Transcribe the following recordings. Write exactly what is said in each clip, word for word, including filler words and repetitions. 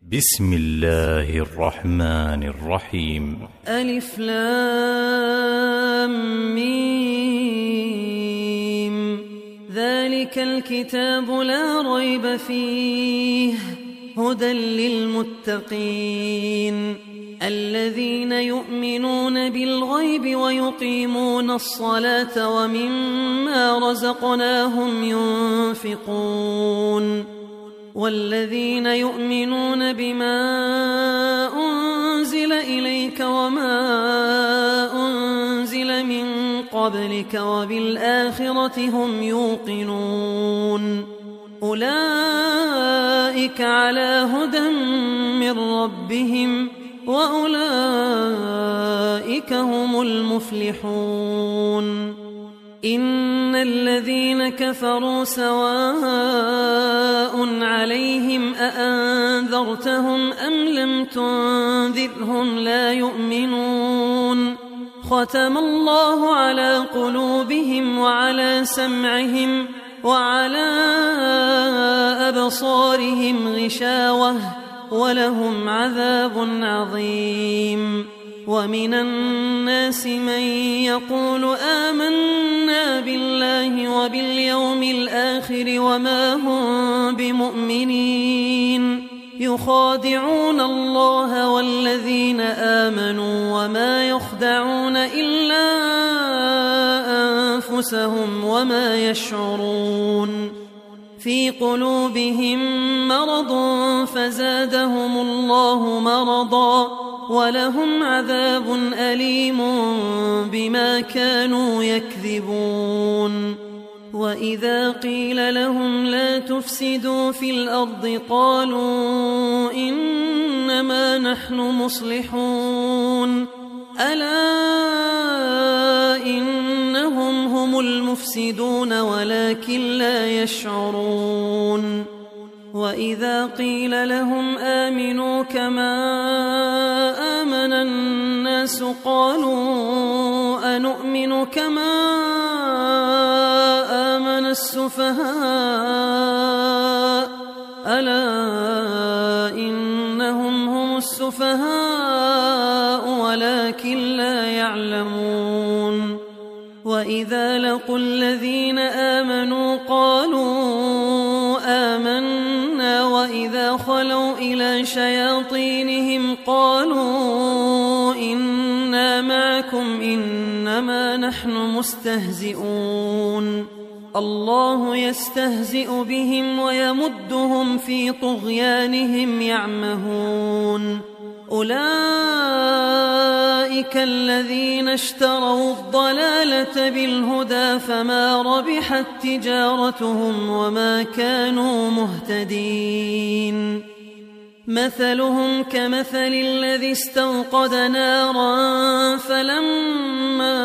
بسم الله الرحمن الرحيم. ألف لام ميم. ذلك الكتاب لا ريب فيه هدى للمتقين الذين يؤمنون بالغيب ويقيمون الصلاة ومما رزقناهم ينفقون والذين يؤمنون بما أنزل إليك وما أنزل من قبلك وبالآخرة هم يوقنون أولئك على هدى من ربهم وأولئك هم المفلحون. إن الذين كفروا سواء عليهم أأنذرتهم أم لم تنذرهم لا يؤمنون ختم الله على قلوبهم وعلى سمعهم وعلى أبصارهم غشاوة ولهم عذاب عظيم. ومن الناس من يقول آمنا بالله وباليوم الآخر وما هم بمؤمنين يخادعون الله والذين آمنوا وما يخدعون إلا أنفسهم وما يشعرون. في قلوبهم مرض فزادهم الله مرضا ولهم عذاب أليم بما كانوا يكذبون. وإذا قيل لهم لا تفسدوا في الأرض قالوا إنما نحن مصلحون ألا إنهم هم المفسدون ولكن لا يشعرون. وإذا قيل لهم آمنوا كما آمن الناس قالوا أنؤمن كما آمن السفهاء ألا إنهم هم السفهاء ولكن لا يعلمون. وإذا لقوا الذين آمنوا قالوا آمنا وإذا خلوا إلى شياطينهم قالوا إنا معكم إنما نحن مستهزئون الله يستهزئ بهم ويمدهم في طغيانهم يعمهون. أولئك الذين اشتروا الضلالة بالهدى فما ربحت تجارتهم وما كانوا مهتدين. مثلهم كمثل الذي استوقد نارا فلما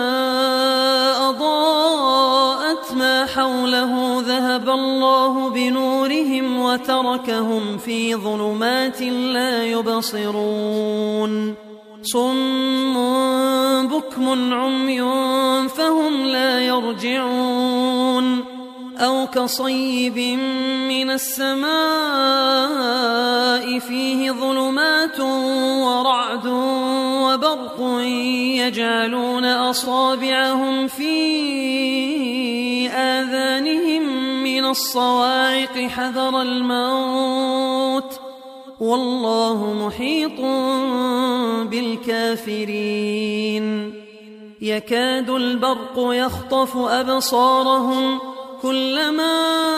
أضاءت ما حوله ذهب الله بنورهم وتركهم في ظلمات لا يبصرون. صم بكم عمي فهم لا يرجعون. أو كصيب من السماء فيه ظلمات ورعد وبرق يجعلون أصابعهم في آذانهم من الصواعق حذر الموت والله محيط بالكافرين. يكاد البرق يخطف أبصارهم كلما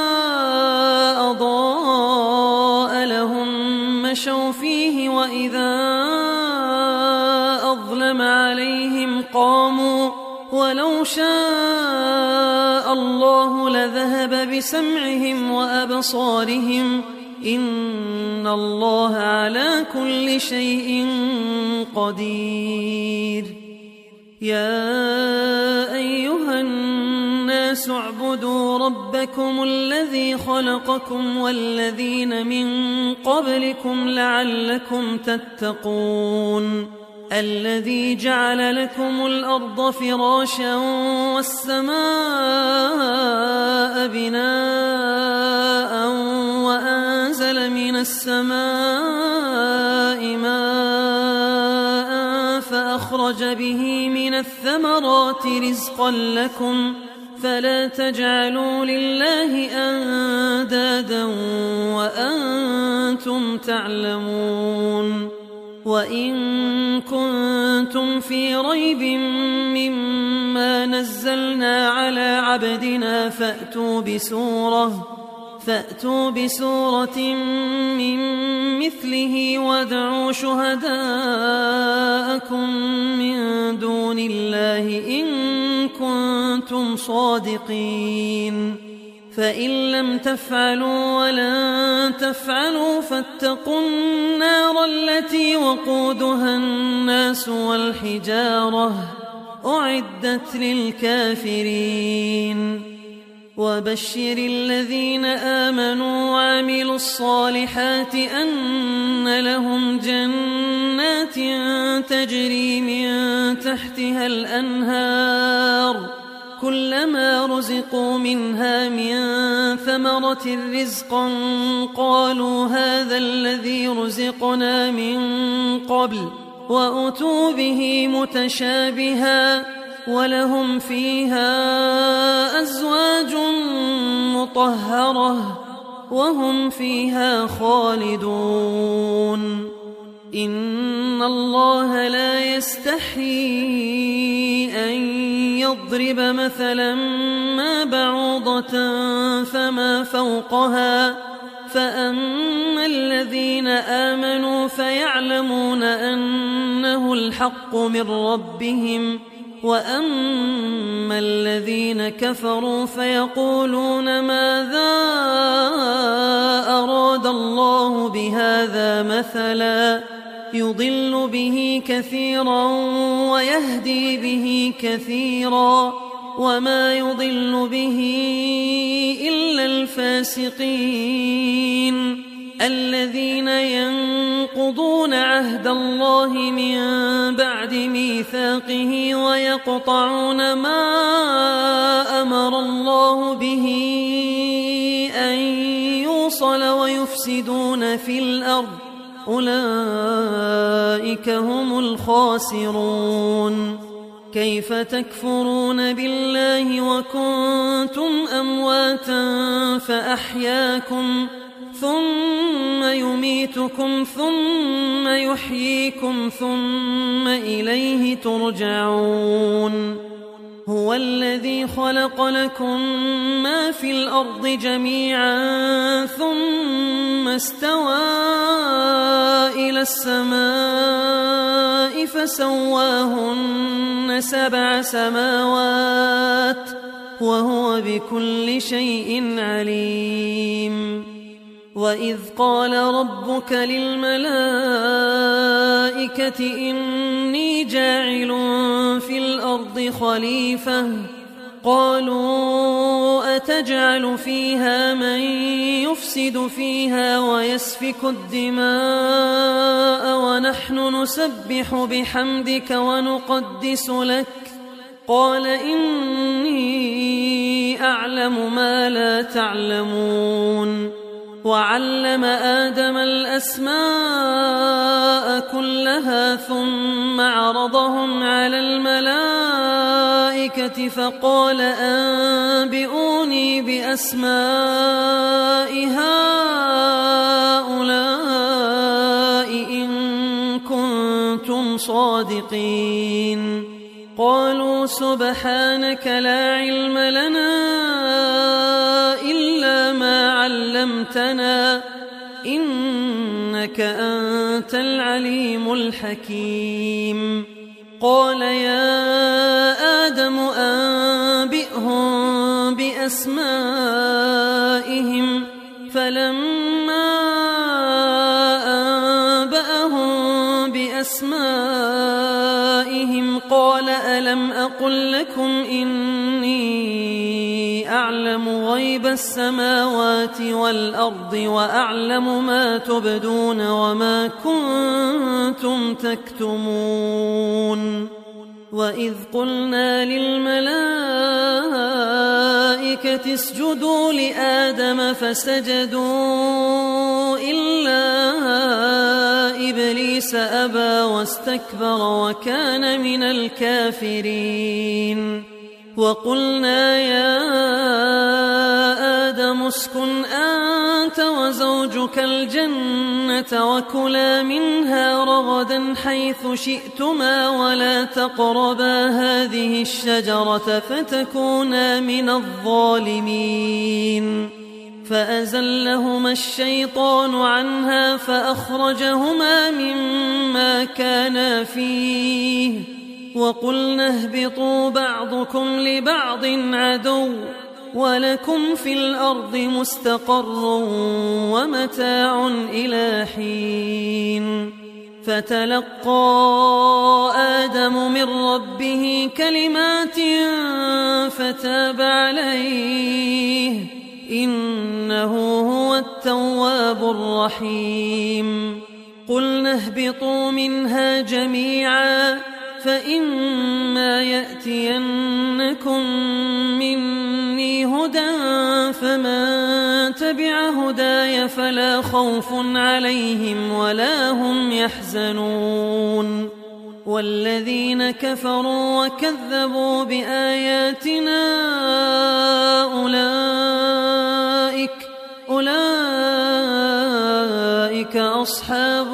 أضاء لهم مشوا فيه وإذا أظلم عليهم قاموا ولو شاء الله لذهب بسمعهم وأبصارهم إن الله على كل شيء قدير. يا أيها الناس اعبدوا ربكم الذي خلقكم والذين من قبلكم لعلكم تتقون الذي جعل لكم الأرض فراشا والسماء بناء وأنزل من السماء أخرج به من الثمرات رزقا لكم فلا تجعلوا لله أندادا وأنتم تعلمون وإن كنتم في ريب مما نزلنا على عبدنا فأتوا بسورة فأتوا بسورة من مثله وادعوا شهداءكم من دون الله إن كنتم صادقين فإن لم تفعلوا ولن تفعلوا فاتقوا النار التي وقودها الناس والحجارة أعدت للكافرين وبشر الذين آمنوا وعملوا الصالحات أن لهم جنات تجري من تحتها الأنهار كلما رزقوا منها من ثمرة رزقا قالوا هذا الذي رزقنا من قبل وأتوا به متشابها ولهم فيها أزواج مطهرة وهم فيها خالدون إن الله لا يستحيي أن يضرب مثلا ما بعوضة فما فوقها فأما الذين آمنوا فيعلمون أنه الحق من ربهم وأما الذين كفروا فيقولون ماذا أراد الله بهذا مثلا يضل به كثيرا ويهدي به كثيرا وما يضل به إلا الفاسقين الذين ينقضون عهد الله من بعد ميثاقه ويقطعون ما أمر الله به أن يوصل ويفسدون في الأرض أولئك هم الخاسرون كيف تكفرون بالله وكنتم أمواتا فأحياكم ثم يميتكم ثم يحييكم ثم إليه ترجعون هو الذي خلق لكم ما في الأرض جميعا ثم استوى إلى السماء فسواهن سبع سماوات وهو بكل شيء عليم وإذ قال ربك للملائكة إني جاعل في الأرض خليفة قالوا أتجعل فيها من يفسد فيها ويسفك الدماء ونحن نسبح بحمدك ونقدس لك قال إني أعلم ما لا تعلمون وعلم آدم الأسماء كلها ثم عرضهم على الملائكة فقال أنبئوني بأسماء هؤلاء إن كنتم صادقين قالوا سبحانك لا علم لنا إلا ما علمتنا إنك أنت العليم الحكيم قال يا آدم أنبئهم بأسمائهم فلما أنبأهم بأسمائهم قال ألم أقل لكم إني أعلم غيب السماوات والأرض وأعلم ما تبدون وما كنتم تكتمون وإذ قلنا للملائكة اسجدوا لآدم فسجدوا إلا إبليس أبى واستكبر وكان من الكافرين وقلنا يا آدم اسكن أنت وزوجك الجنة وكلا منها رغدا حيث شئتما ولا تقربا هذه الشجرة فتكونا من الظالمين فأزلهما الشيطان عنها فأخرجهما مما كانا فيه وقلنا اهبطوا بعضكم لبعض عدو ولكم في الأرض مستقر ومتاع إلى حين فتلقى آدم من ربه كلمات فتاب عليه إنه هو التواب الرحيم قلنا اهبطوا منها جميعا فإما يأتينكم مني هدى فمن تبع هداي فلا خوف عليهم ولا هم يحزنون والذين كفروا وكذبوا بآياتنا أولئك أولئك أصحاب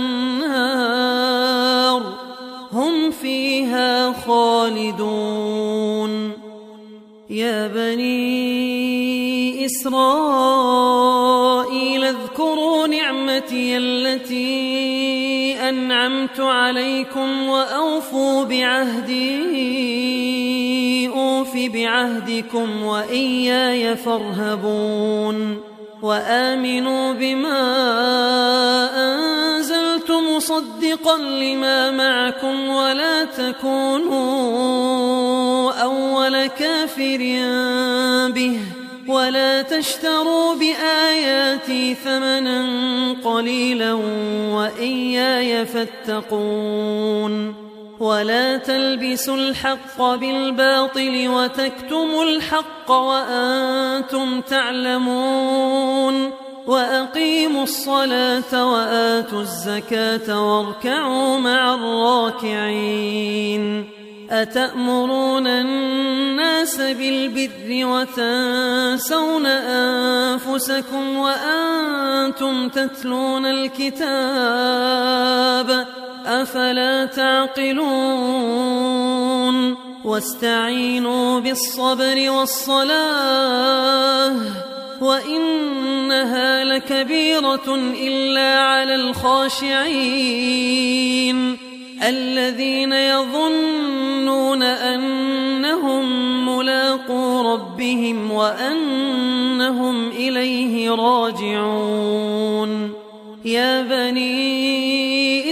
النار هم فيها خالدون يا بني إسرائيل اذكروا نعمتي التي أنعمت عليكم وأوفوا بعهدي أوف بعهدكم وإياي فارهبون وآمنوا بما أنزلت مصدقا لما معكم ولا تكونوا أول كافر به ولا تشتروا بآياتي ثمنا قليلا وإياي فاتقون ولا تلبسوا الحق بالباطل وتكتموا الحق وأنتم تعلمون وأقيموا الصلاة وآتوا الزكاة واركعوا مع الراكعين أتأمرون الناس بالبر وتنسون أنفسكم وأنتم تتلون الكتاب أفلا تعقلون واستعينوا بالصبر والصلاة وإنها لكبيرة إلا على الخاشعين الذين يظنون أنهم ملاقو ربهم وأنهم إليه راجعون يا بني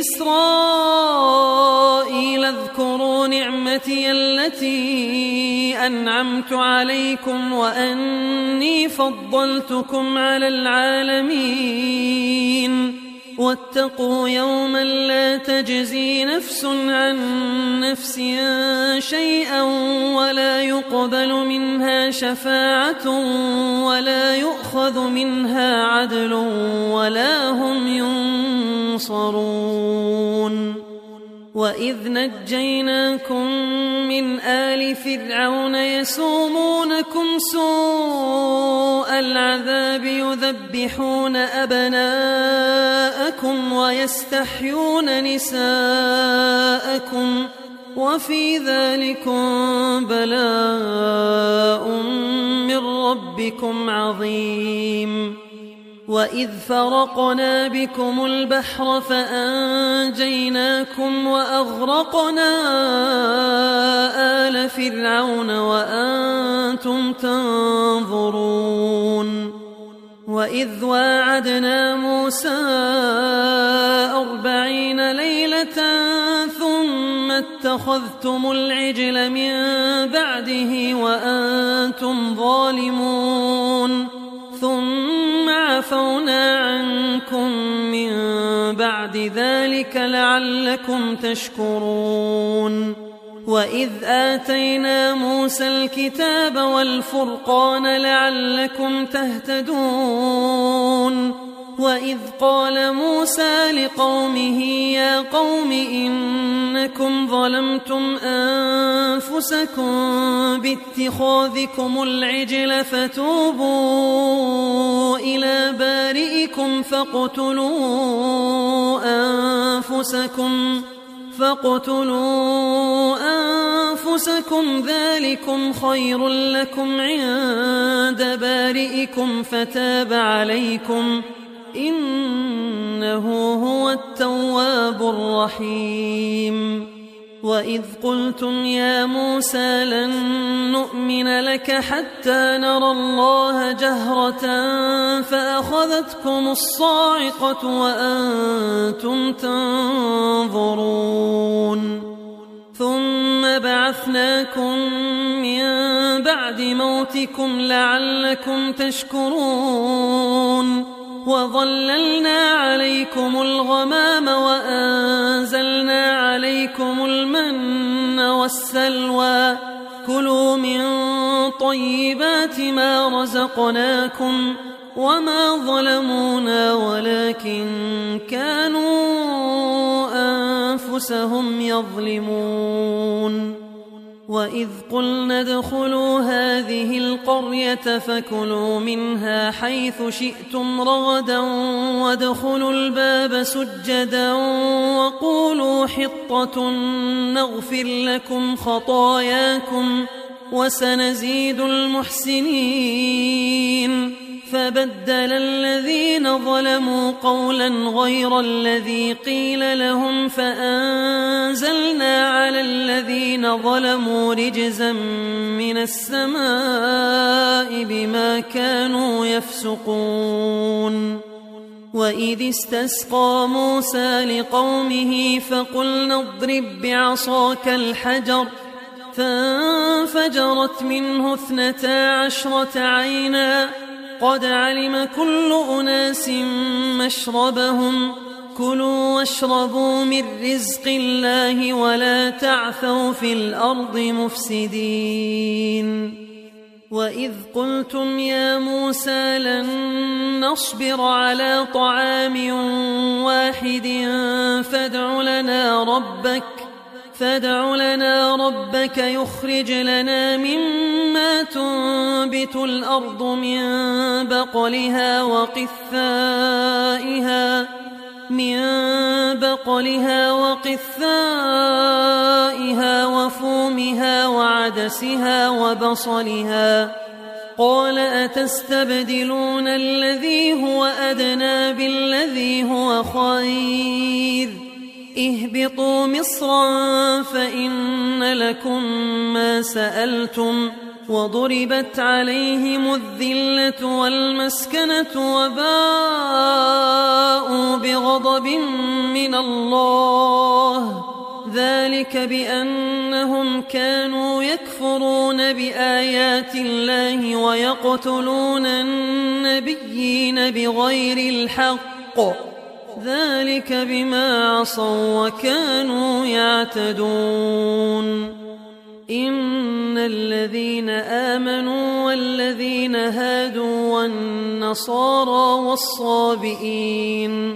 إسرائيل اذكروا نعمتي التي أنعمت عليكم وأني فضلتكم على العالمين واتقوا يوما لا تجزي نفس عن نفس شيئا ولا يقبل منها شفاعة ولا يؤخذ منها عدل ولا هم ينصرون وإذ نجيناكم من آل فرعون يسومونكم سوء العذاب يذبحون أبناءكم ويستحيون نساءكم وفي ذلكم بلاء من ربكم عظيم وإذ فرقنا بكم البحر فأنجيناكم وأغرقنا آل فرعون وأنتم تنظرون وإذ واعدنا موسى أربعين ليلة ثم اتخذتم العجل من بعده وأنتم ظالمون ثم عفونا عنكم من بعد ذلك لعلكم تشكرون وإذ آتينا موسى الكتاب والفرقان لعلكم تهتدون وإذ قال موسى لقومه يا قوم إنكم ظلمتم أنفسكم باتخاذكم العجل فتوبوا إلى بارئكم فاقتلوا أنفسكم فاقتلوا أنفسكم ذلكم خير لكم عند بارئكم فتاب عليكم إنه هو التواب الرحيم وإذ قلتم يا موسى لن نؤمن لك حتى نرى الله جهرة فأخذتكم الصاعقة وأنتم تنظرون ثم بعثناكم من بعد موتكم لعلكم تشكرون وظللنا عليكم الغمام وأنزلنا عليكم المن والسلوى كلوا من طيبات ما رزقناكم وما ظلمونا ولكن كانوا أنفسهم يظلمون وإذ قلنا ادخلوا هذه القرية فكلوا منها حيث شئتم رغدا وادخلوا الباب سجدا وقولوا حطة نغفر لكم خطاياكم وسنزيد المحسنين فبدل الذين ظلموا قولا غير الذي قيل لهم فأنزلنا على الذين ظلموا رجزا من السماء بما كانوا يفسقون وإذ استسقى موسى لقومه فقلنا اضرب بعصاك الحجر فانفجرت منه اثنتا عشرة عينا قد علم كل أناس مشربهم كلوا واشربوا من رزق الله ولا تعثوا في الأرض مفسدين وإذ قلتم يا موسى لن نصبر على طعام واحد فادع لنا ربك فادع لنا ربك يخرج لنا مما تنبت الأرض من بقلها وقثائها من بقلها وقثائها وفومها وعدسها وبصلها قال أتستبدلون الذي هو أدنى بالذي هو خير اهبطوا مصرا فإن لكم ما سألتم وضربت عليهم الذلة والمسكنة وباءوا بغضب من الله ذلك بأنهم كانوا يكفرون بآيات الله ويقتلون النبيين بغير الحق ذلك بما عصوا وكانوا يعتدون إن الذين آمنوا والذين هادوا والنصارى والصابئين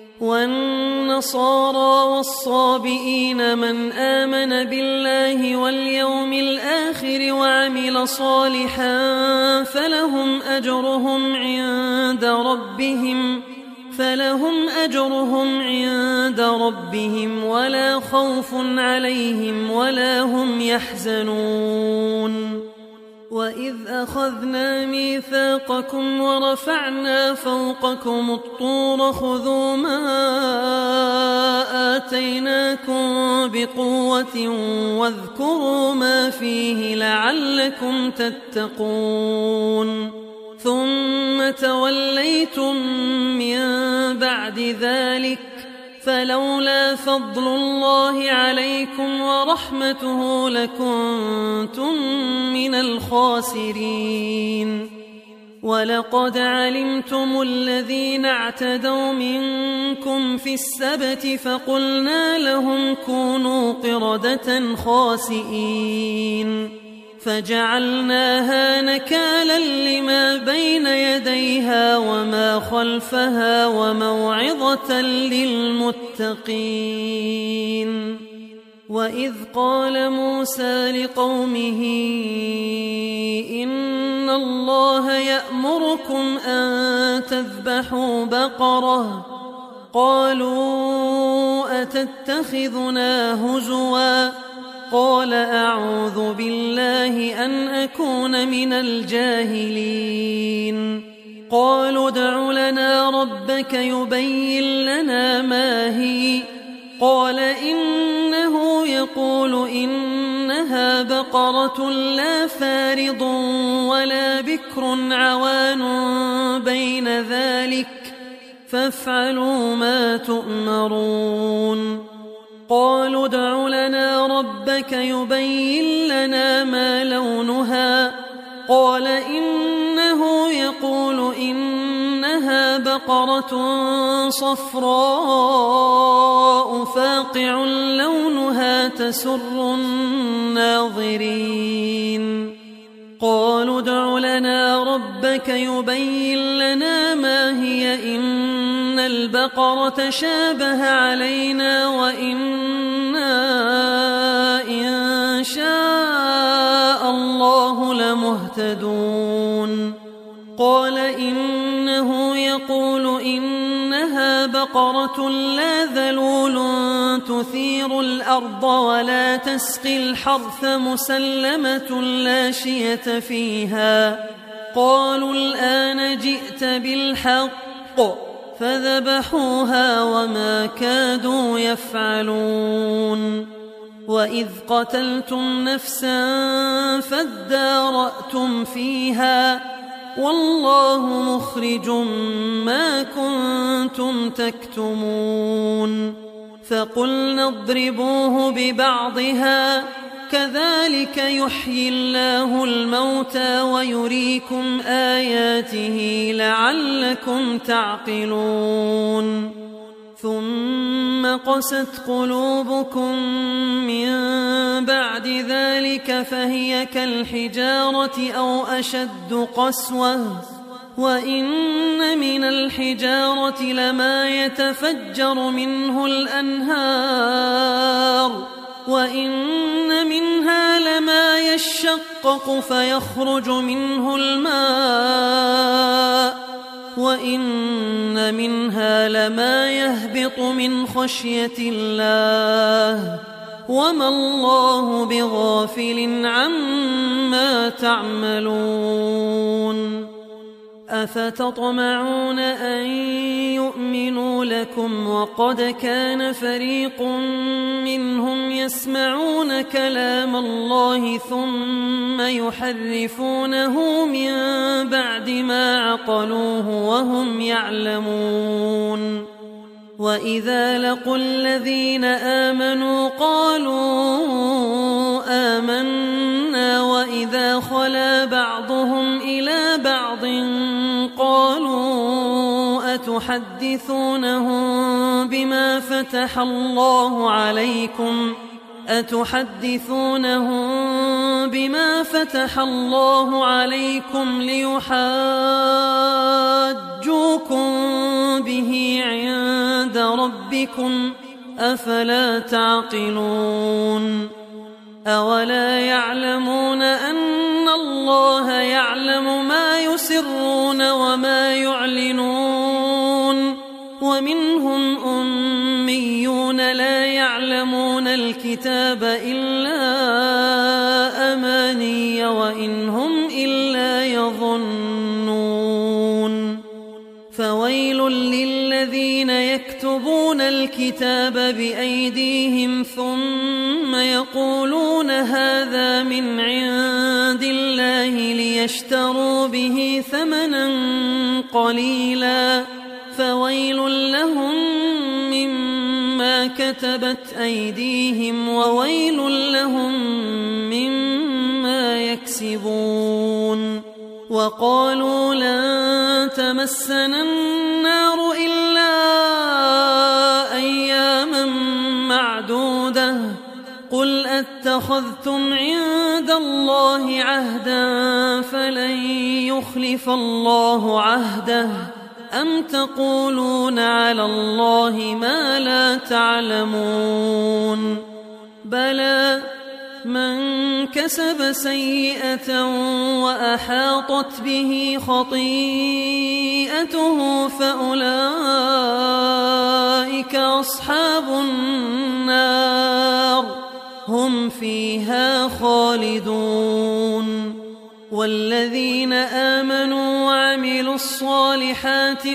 والنصارى والصابئين من آمن بالله واليوم الآخر وعمل صالحا فلهم أجرهم عند ربهم فلهم أجرهم عند ربهم ولا خوف عليهم ولا هم يحزنون وإذ أخذنا ميثاقكم ورفعنا فوقكم الطور خذوا ما آتيناكم بقوة واذكروا ما فيه لعلكم تتقون ثم توليتم من بعد ذلك فلولا فضل الله عليكم ورحمته لكنتم من الخاسرين ولقد علمتم الذين اعتدوا منكم في السبت فقلنا لهم كونوا قردة خاسئين فجعلناها نكالا لما بين يديها وما خلفها وموعظة للمتقين. وإذ قال موسى لقومه إن الله يأمركم أن تذبحوا بقرة قالوا أتتخذنا هزوا قال أعوذ بالله أن أكون من الجاهلين. قالوا ادع لنا ربك يبين لنا ما هي قال إنه يقول إنها بقرة لا فارض ولا بكر عوان بين ذلك فافعلوا ما تؤمرون. قالوا ادع لنا ربك يبين لنا ما لونها قال إنه يقول إنها بقرة صفراء فاقع لونها تسر الناظرين. قالوا ادع لنا ربك يبين لنا ما هي إن البقرة شابه علينا وإنا إن شاء الله لمهتدون. قال إنه يقول إنها بقرة لا ذلول تثير الأرض ولا تسقي الحرث مسلمة لا شية فيها. قالوا الآن جئت بالحق فذبحوها وما كادوا يفعلون. وإذ قتلتم نفسا فادارأتم فيها والله مخرج ما كنتم تكتمون. فقلنا اضربوه ببعضها كذلك يحيي الله الموتى ويريكم آياته لعلكم تعقلون. ثم قست قلوبكم من بعد ذلك فهي كالحجارة أو أشد قسوة وإن من الحجارة لما يتفجر منه الأنهار وإن منها لما يشقق فيخرج منه الماء وإن منها لما يهبط من خشية الله وما الله بغافل عما تعملون. أفتطمعون أن يؤمنوا لكم وقد كان فريق منهم يسمعون كلام الله ثم يحرفونه من بعد ما عقلوه وهم يعلمون. وإذا لقوا الذين آمنوا قالوا آمنا وإذا خلا بعضهم إلى بعض قالوا أتحدثونهم بما فتح الله عليكم أتحدثونهم بما فتح الله عليكم ليحاجوكم به عند ربكم أفلا تعقلون. أولا يعلمون أن الله يعلم ما يسرون وما يعلنون ومنهم أميون لا يعلمون الكتاب إلا أماني وإن هم إلا يظنون. فويل للذين يكتبون الكتاب بأيديهم ثم يقولون هذا من عند الله ليشتروا به ثمنا قليلا فويل لهم مما كتبت أيديهم وويل لهم مما يكسبون. وقالوا لن تمسنا النار إلا أياما معدودة قل أتخذتم عند الله عهدا فلن يخلف الله عهده أم تقولون على الله ما لا تعلمون بلى من كسب سيئة وأحاطت به خطيئته فأولئك أصحاب النار هم فيها خالدون والذين آمنوا وعملوا الصالحات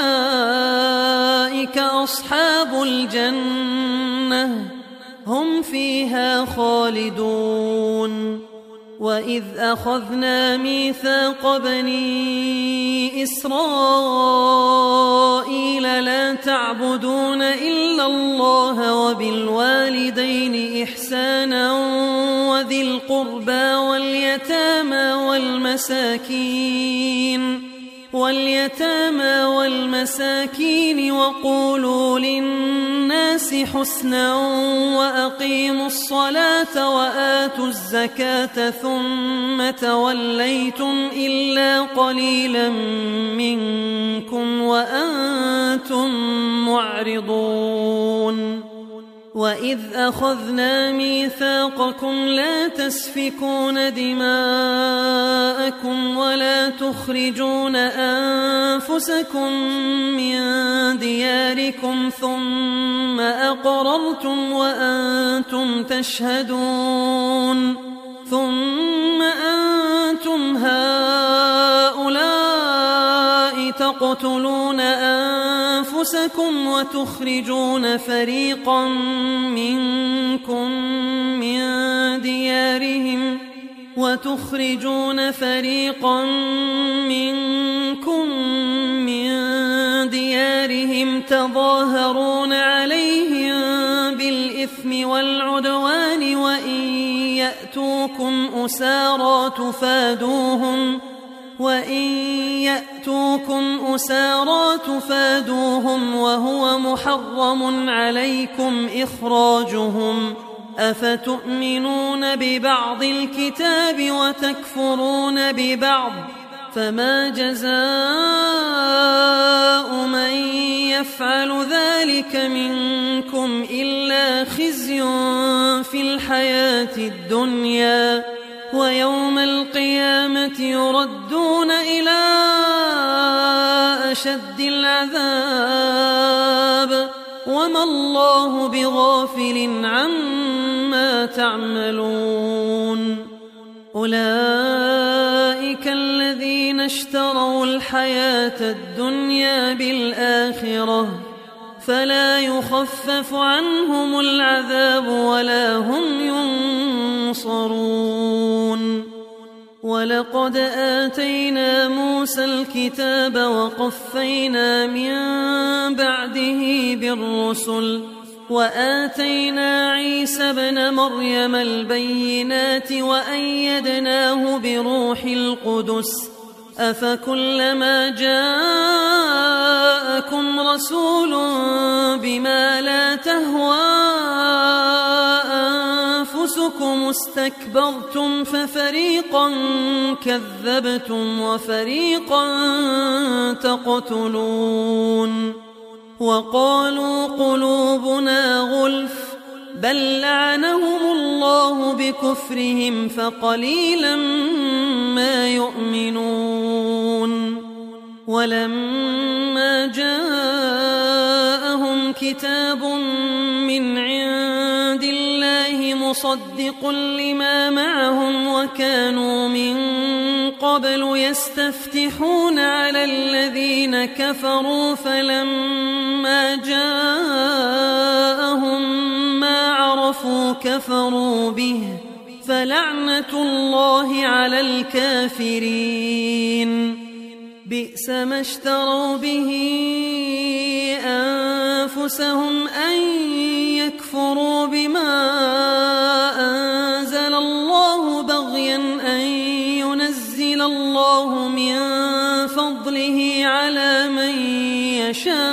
أولئك أصحاب الجنة هم فيها خالدون وإذ أخذنا ميثاق بني إسرائيل لا تعبدون إلا الله وبالوالدين إحسانا وذي القربى واليتامى والمساكين واليتامى والمساكين وقولوا للناس حسنا وأقيموا الصلاة وآتوا الزكاة ثم توليتم إلا قليلا منكم وأنتم معرضون وإذ أخذنا ميثاقكم لا تسفكون دماءكم ولا تخرجون أنفسكم من دياركم ثم أقررتم وأنتم تشهدون ثم أنتم هؤلاء تقتلون أنفسكم وتخرجون فريقا منكم من ديارهم وتخرجون فريقا منكم من ديارهم تظاهرون عليهم بالإثم والعدوان وإن يأتوكم أسارى تفادوهم وإن يأتوكم أسارى تفادوهم وهو محرم عليكم إخراجهم أفتؤمنون ببعض الكتاب وتكفرون ببعض فما جزاء من يفعل ذلك منكم إلا خزي في الحياة الدنيا ويوم القيامة يردون إلى أشد العذاب وما الله بغافل عما تعملون أولئك الذين اشتروا الحياة الدنيا بالآخرة فلا يخفف عنهم العذاب ولا هم ينصرون ولقد آتينا موسى الكتاب وقفينا من بعده بالرسل وآتينا عيسى ابن مريم البينات وأيدناه بروح القدس أفكلما جاءكم رسول بما لا تهوى أنفسكم استكبرتم ففريقا كذبتم وفريقا تقتلون وقالوا قلوبنا غلف بل لعنهم الله بكفرهم فقليلا ما يؤمنون ولما جاءهم كتاب من عند الله مصدق لما معهم وكانوا من قبل يستفتحون على الذين كفروا فلما جاءهم ما عرفوا كفروا به فلعنة الله على الكافرين بئس ما اشتروا به أنفسهم أن يكفروا بما أنزل الله بغيا أن ينزل الله من فضله على من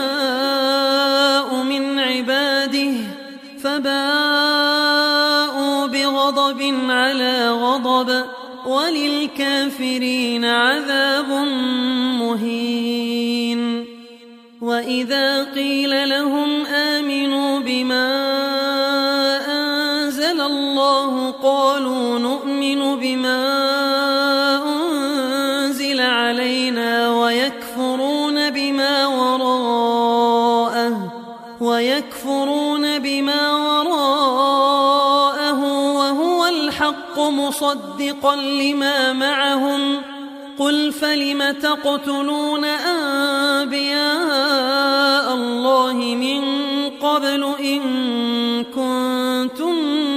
يشاء من عباده فباءوا غضب على غضب وللكافرين عذاب مهين. وإذا قيل لهم آمنوا بما أنزل الله قالوا نؤمن بما أنزل علينا ويكفرون بما وراءه ويكفرون بما وراءه وهو الحق مصدقا لما معهم قل فلم تقتلون أنبياء الله من قبل إن كنتم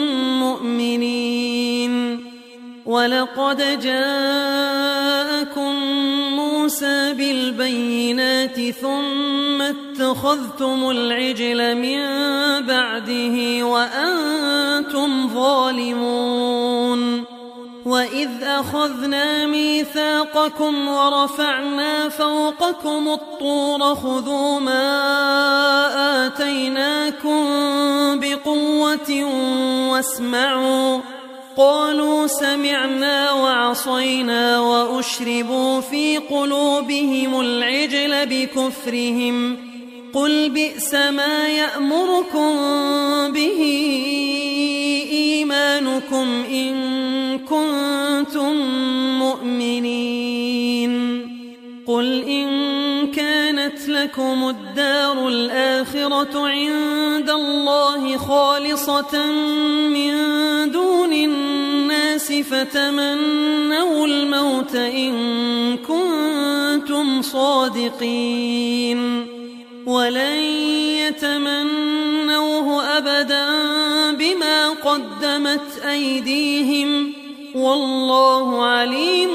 مؤمنين. ولقد جاءكم موسى بالبينات ثم اتخذتم العجل من بعده وأنتم ظالمون. وإذ أخذنا ميثاقكم ورفعنا فوقكم الطور خذوا ما آتيناكم بقوة واسمعوا قالوا سمعنا وعصينا وأشربوا في قلوبهم العجل بكفرهم قل بئس ما يأمركم به إيمانكم إن كنتم مؤمنين. قل إن كانت لكم الدار الآخرة عند الله خالصة من دون الناس فتمنوا الموت إن كنتم صادقين ولن يتمنوه أبدا بما قدمت أيديهم والله عليم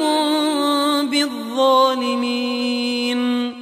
بالظالمين.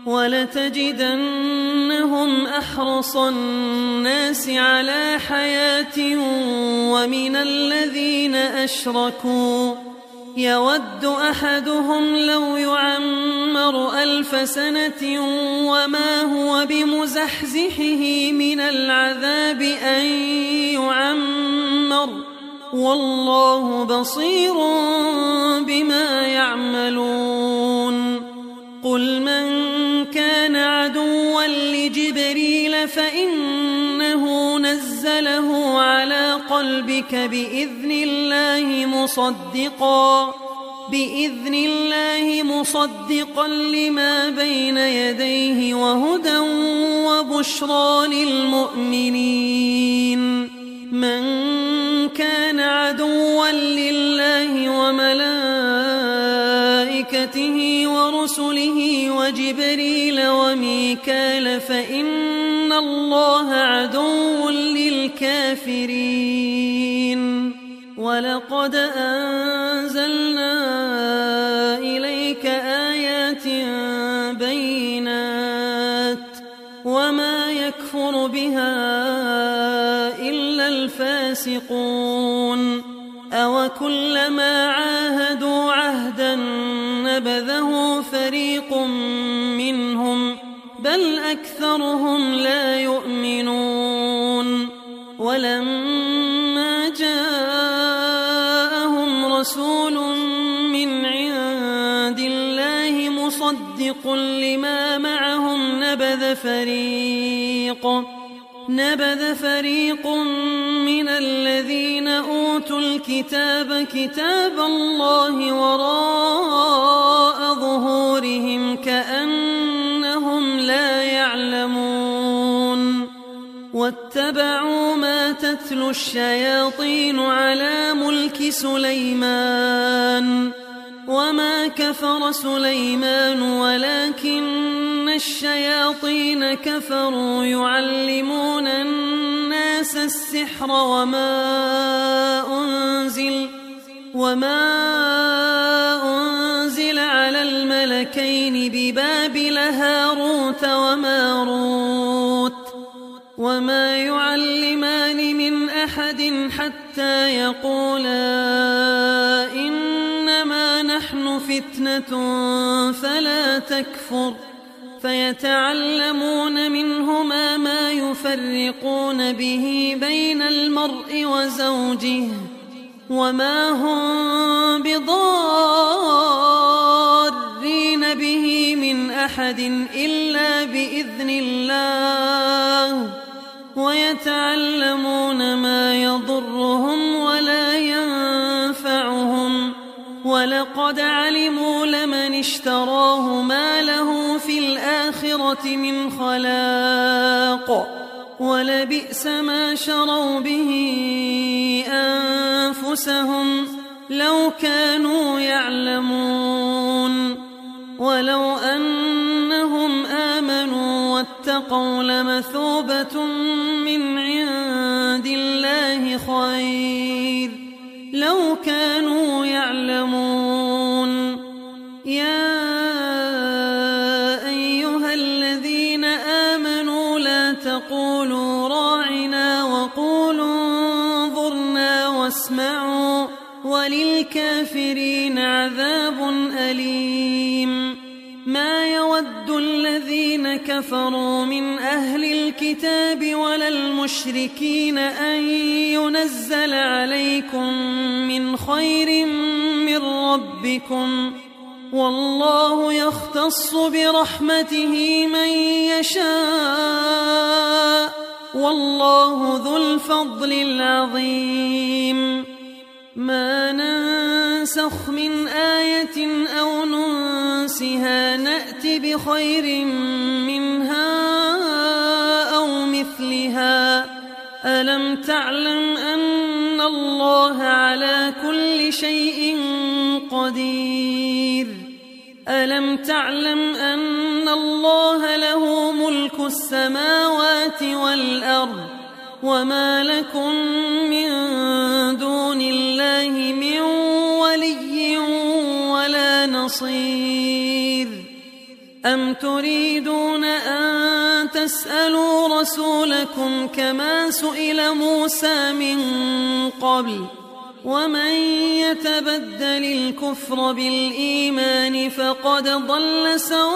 ولتجدنهم أحرص الناس على حياة ومن الذين أشركوا يود أحدهم لو يعمر ألف سنة وما هو بمزحزحه من العذاب أن يعمر والله بصير بما يعملون. قل من كان عدوا لجبريل فإنه نزله على قلبك بإذن الله مصدقا بإذن الله مصدقا لما بين يديه وهدى وبشرى للمؤمنين. من كان عدوا لله وملائكته ورسله وجبريل وميكال فإن الله عدو للكافرين. ولقد أنزلنا إليك آيات بينات وما يكفر بها إلا الفاسقون. أوكلما عاهدوا عهدا نبذه فريق منهم بل أكثرهم لا يؤمنون. ولما جاءهم رسول من عند الله مصدق لما معهم نبذ فريق نبذ فريق من الذين أوتوا الكتاب كتاب الله وراء ظهورهم كأنهم لا يعلمون. واتبعوا ما تتلو الشياطين على ملك سليمان وما كفر سليمان ولكن الشياطين كفروا يعلمون الناس السحر وما أنزل وما أنزل على الملكين ببابل هاروت وماروت وما يعلمان من أحد حتى يقولا إنما نحن فتنة فلا تكفر فيتعلمون منهما ما يفرقون به بين المرء وزوجه وما هم بضارين به من أحد إلا بإذن الله ويتعلمون ما يضرهم ولا ينفعهم ولقد علموا لمن اشتراه ما له في الآخرة من خلاق ولبئس ما شروا به أنفسهم لو كانوا يعلمون ولو أنهم آمنوا واتقوا لمثوبة من عند الله خير لو كانوا يعلمون يا أيها الذين آمنوا لا تقولوا راعنا وقولوا انظرنا واسمعوا وللكافرين عذاب أليم ما يود الذين كفروا من أهل الكتاب ولا المشركين أن ينزل عليكم من خير من ربكم والله يختص برحمته من يشاء والله ذو الفضل العظيم ما ننسخ من آية أو ننسها نأت بخير منها أو مثلها ألم تعلم أن الله على كل شيء قدير ألم تعلم أن الله له ملك السماوات والأرض وما لكم من دون الله من ولي ولا نصير أم تريدون أن تسألوا رسولكم كما سئل موسى من قبل ومن يتبدل الكفر بالإيمان فقد ضل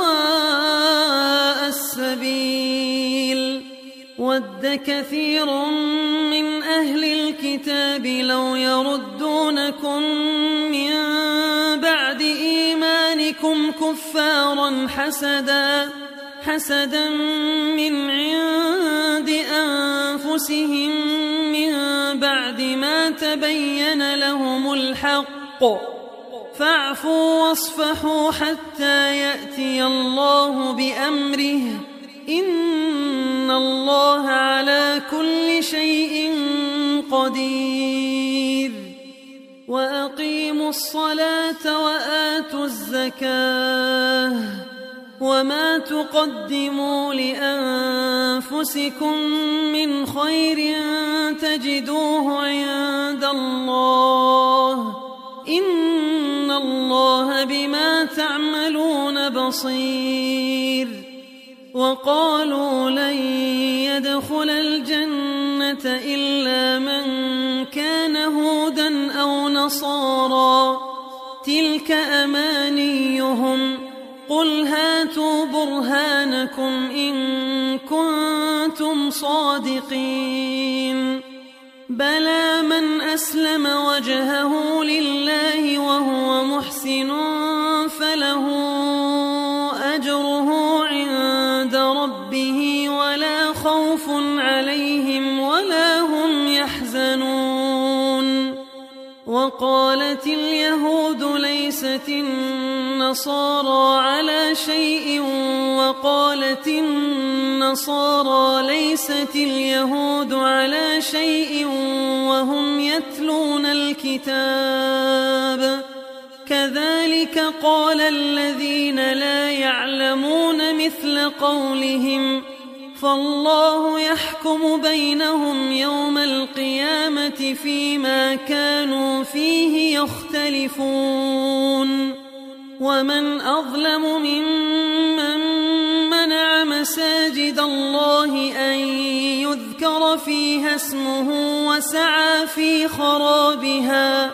سواء السبيل ود كثير من أهل الكتاب لو يردونكم من بعد إيمانكم كفارا حسدا حسدا من عند أنفسهم من بعد ما تبين لهم الحق فاعفوا واصفحوا حتى يأتي الله بأمره إن الله على كل شيء قدير وأقيموا الصلاة وآتوا الزكاة وما تقدموا لأنفسكم من خير تجدوه عند الله إن الله بما تعملون بصير وقالوا لن يدخل الجنة إلا من كان هودا أو نصارى تلك أمانيهم قل هاتوا برهانكم إن كنتم صادقين بلى من أسلم وجهه لله وهو محسن فله أجره عند ربه ولا خوف عليهم ولا هم يحزنون وقالت اليهود ليست النصارى على شيء وقالت النصارى ليست اليهود على شيء وهم يتلون الكتاب كذلك قال الذين لا يعلمون مثل قولهم فالله يحكم بينهم يوم القيامة فيما كانوا فيه يختلفون ومن أظلم ممن منع مساجد الله أن يذكر فيها اسمه وسعى في خرابها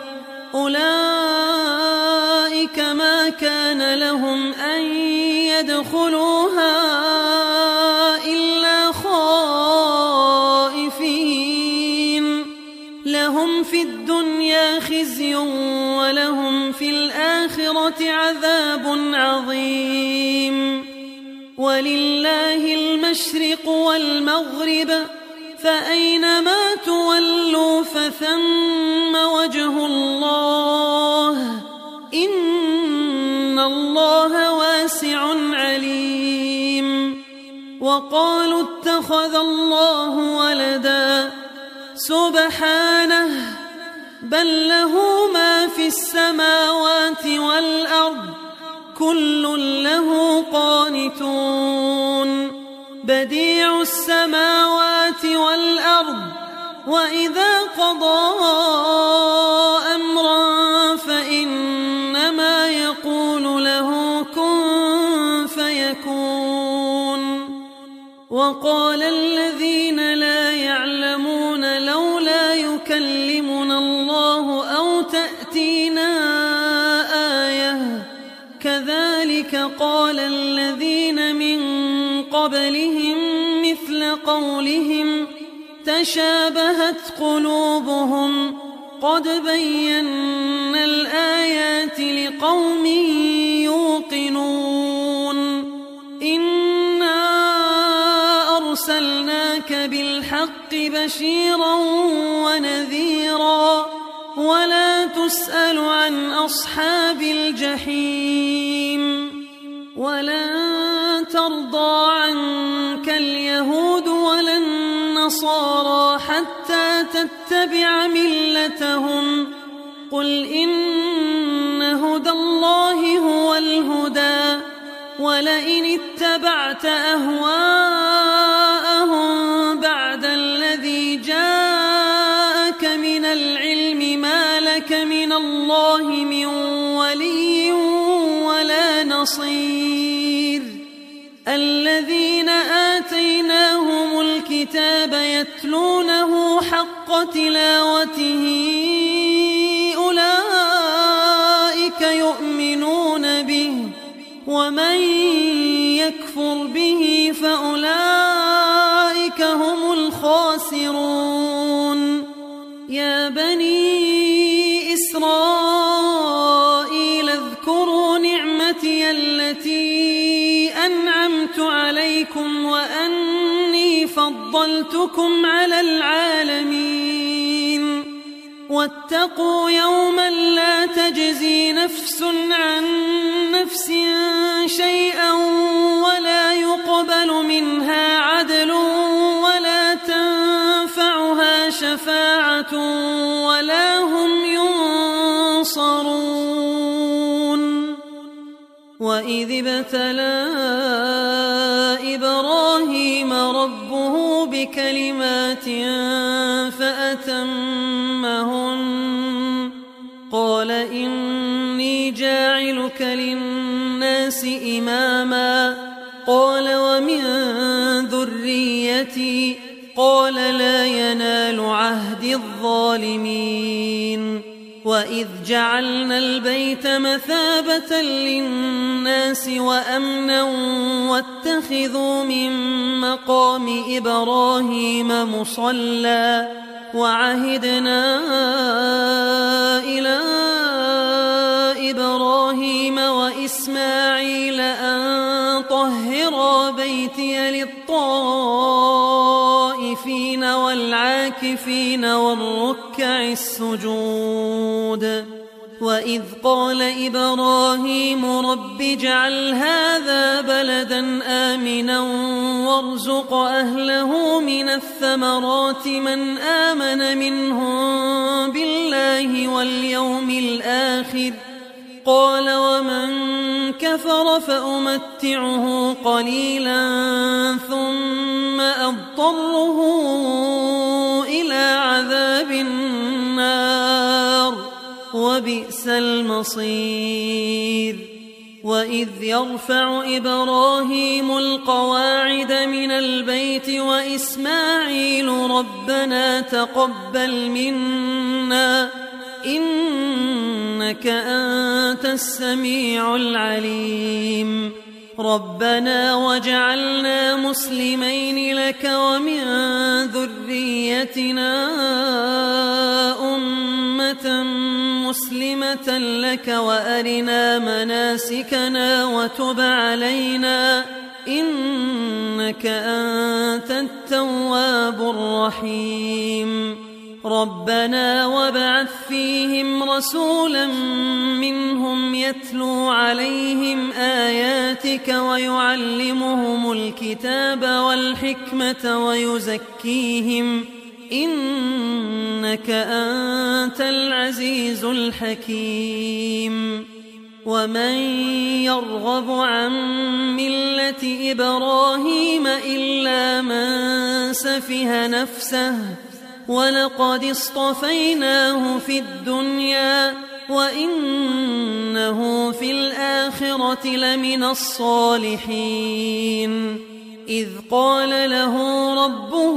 أولئك ما كان لهم أن يدخلوها إلا خائفين لهم في الدنيا خزي ولهم في الآخرة عذاب عظيم ولله المشرق والمغرب فأينما تولوا فثم وجه الله إن الله واسع عليم. وقالوا اتخذ الله ولدا سبحانه بل له ما في السماوات والأرض كل له قانتون بديع السماوات والأرض وإذا قضى أمرا فإنما يقول له كن فيكون. وقال الذين لا يعلمون لولا يكلمنا الله أو تأتينا آية كذلك قال الذين من قبلهم مثل قولهم تشابهت قلوبهم قد بينا الآيات لقوم يوقنون. إنا أرسلناك بالحق بشيرا ونذيرا ولا تسأل عن أصحاب الجحيم. ولن ترضى عنك اليهود ولا النصارى حتى تتبع ملتهم قل إن هدى الله هو الهدى ولئن اتبعت أهواءهم بعد الذي جاءك من العلم ما لك من الله من ولي ولا نصير. الذين آتيناهم الكتاب يتلونه حق تلاوته أولئك يؤمنون به ومن يكفر به فأولئك هم الخاسرون. يا بني إسرائيل اذكروا نعمتي التي أنعمت عليكم وأني فضلتكم على العالمين. واتقوا يوما لا تجزي نفس عن نفس شيئا ولا يقبل منها عدل ولا تنفعها شفاعة ولا هم ينصرون. وإذ ابتلى إبراهيم ربه بكلمات فأتمهن قال إني جاعلك للناس إماما قال ومن ذريتي قال لا ينال عهد الظالمين. وإذ جعلنا البيت مثابة للناس وأمنا واتخذوا من مقام إبراهيم مصلى وعهدنا إلى إبراهيم وإسماعيل أن طهرا بيتي للطائفين والعاكفين والركع السجود. وإذ قال إبراهيم رب اجعل هذا بلدا آمنا وارزق أهله من الثمرات من آمن منهم بالله واليوم الآخر قال ومن كفر فأمتعه قليلا ثم أضطره إلى عذاب النار وبئس المصير. وإذ يرفع إبراهيم القواعد من البيت وإسماعيل ربنا تقبل منا إنك أنت السميع العليم. ربنا وجعلنا مسلمين لك ومن ذريتنا أمة مسلمة لك وأرنا مناسكنا وتب علينا إنك أنت التواب الرحيم ربنا وابعث فيهم رسولا منهم يتلو عليهم آياتك ويعلمهم الكتاب والحكمة ويزكيهم إنك أنت العزيز الحكيم ومن يرغب عن ملة إبراهيم إلا من سفه نفسه ولقد اصطفيناه في الدنيا وإنه في الآخرة لمن الصالحين إذ قال له ربه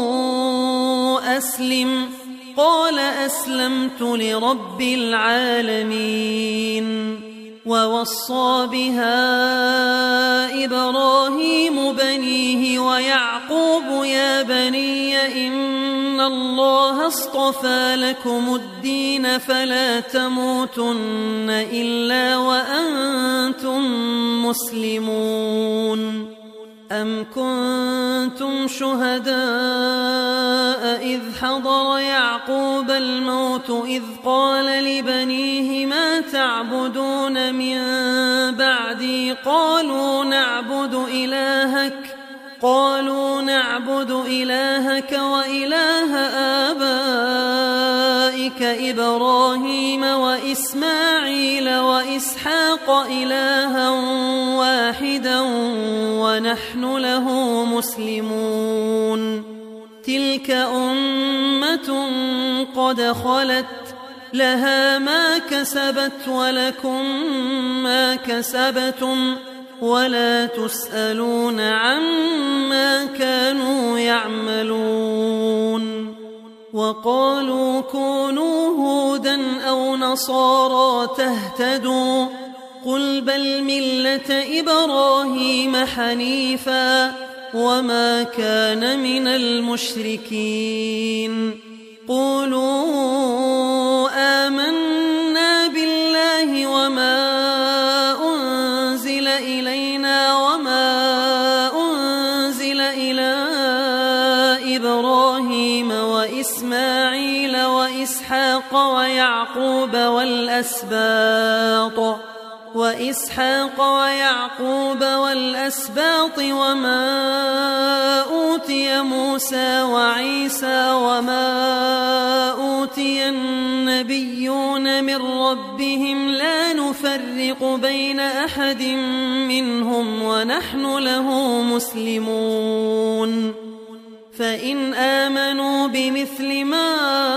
أسلم قال أسلمت لرب العالمين ووصى بها إبراهيم بنيه ويعقوب يا بني إن الله اصطفى لكم الدين فلا تموتن إلا وأنتم مسلمون أم كنتم شهداء إذ حضر يعقوب الموت إذ قال لبنيه ما تعبدون من بعدي قالوا نعبد إلهك قالوا نعبد إلهك وإله آبائك إبراهيم وإسماعيل وإسحاق إلها واحدا ونحن له مسلمون تلك أمة قد خلت لها ما كسبت ولكم ما كسبتم ولا تسألون عما كانوا يعملون وقالوا كونوا هودا أو نصارى تهتدوا قل بل ملة إبراهيم حنيفا وما كان من المشركين قولوا آمنا بالله وما أنزل إلينا وما أنزل إلى إبراهيم وإسماعيل وإسحاق ويعقوب والأسباط وإسحاق ويعقوب والأسباط وما أوتي موسى وعيسى وما أوتي النبيون من ربهم لا نفرق بين أحد منهم ونحن له مسلمون فإن آمنوا بمثل ما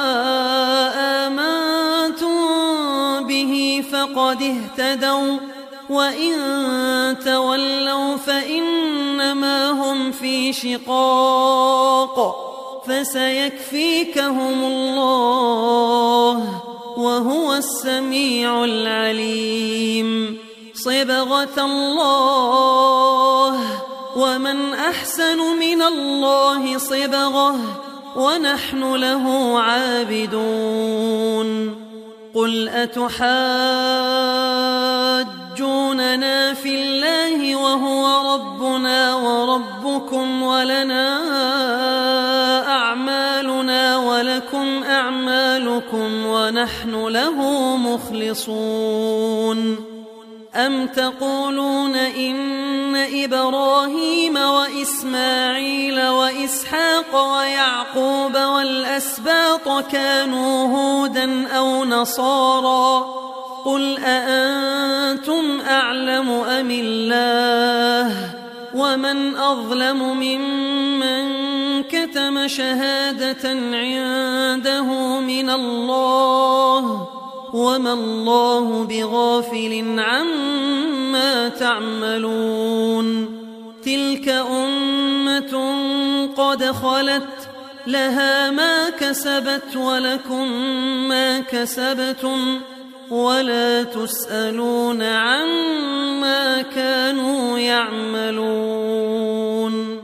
آمنتم به فقد اهتدوا وإن تولوا فإنما هم في شقاق فسيكفيكهم الله وهو السميع العليم صبغة الله ومن أحسن من الله صبغة ونحن له عابدون قل أتحاجوننا في الله وهو ربنا وربكم ولنا أعمالنا ولكم أعمالكم ونحن له مخلصون أم تقولون إن إبراهيم وإسماعيل وإسحاق ويعقوب والأسباط كانوا هودا أو نصارى قل أأنتم أعلم أم الله ومن أظلم ممن كتم شهادة عنده من الله وما الله بغافل عما تعملون تلك أمة قد خلت لها ما كسبت ولكم ما كسبتم ولا تسألون عما كانوا يعملون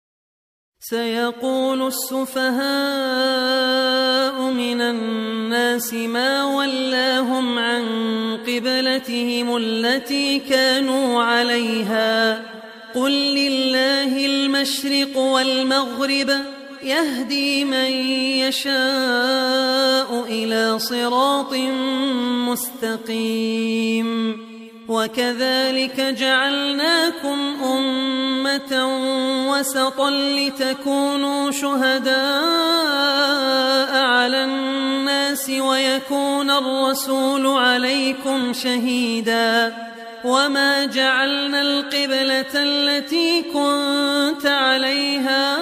سيقول السفهاء من الناس الناس ما ولاهم عن قبلتهم التي كانوا عليها قل لله المشرق والمغرب يهدي من يشاء إلى صراط مستقيم وكذلك جعلناكم أمة وسطا لتكونوا شهداء على الناس ويكون الرسول عليكم شهيدا وما جعلنا القبلة التي كنت عليها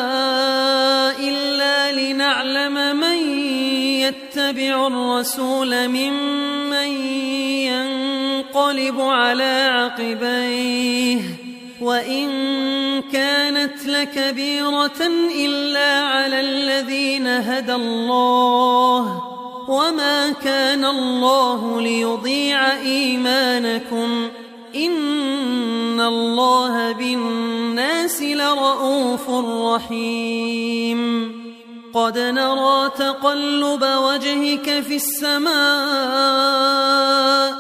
إلا لنعلم من يتبع الرسول ممن ينقلب على عقبيه وإن كانت لكبيرة إلا على الذين هدى الله وما كان الله ليضيع إيمانكم إن الله بالناس لرؤوف رحيم قد نرى تقلب وجهك في السماء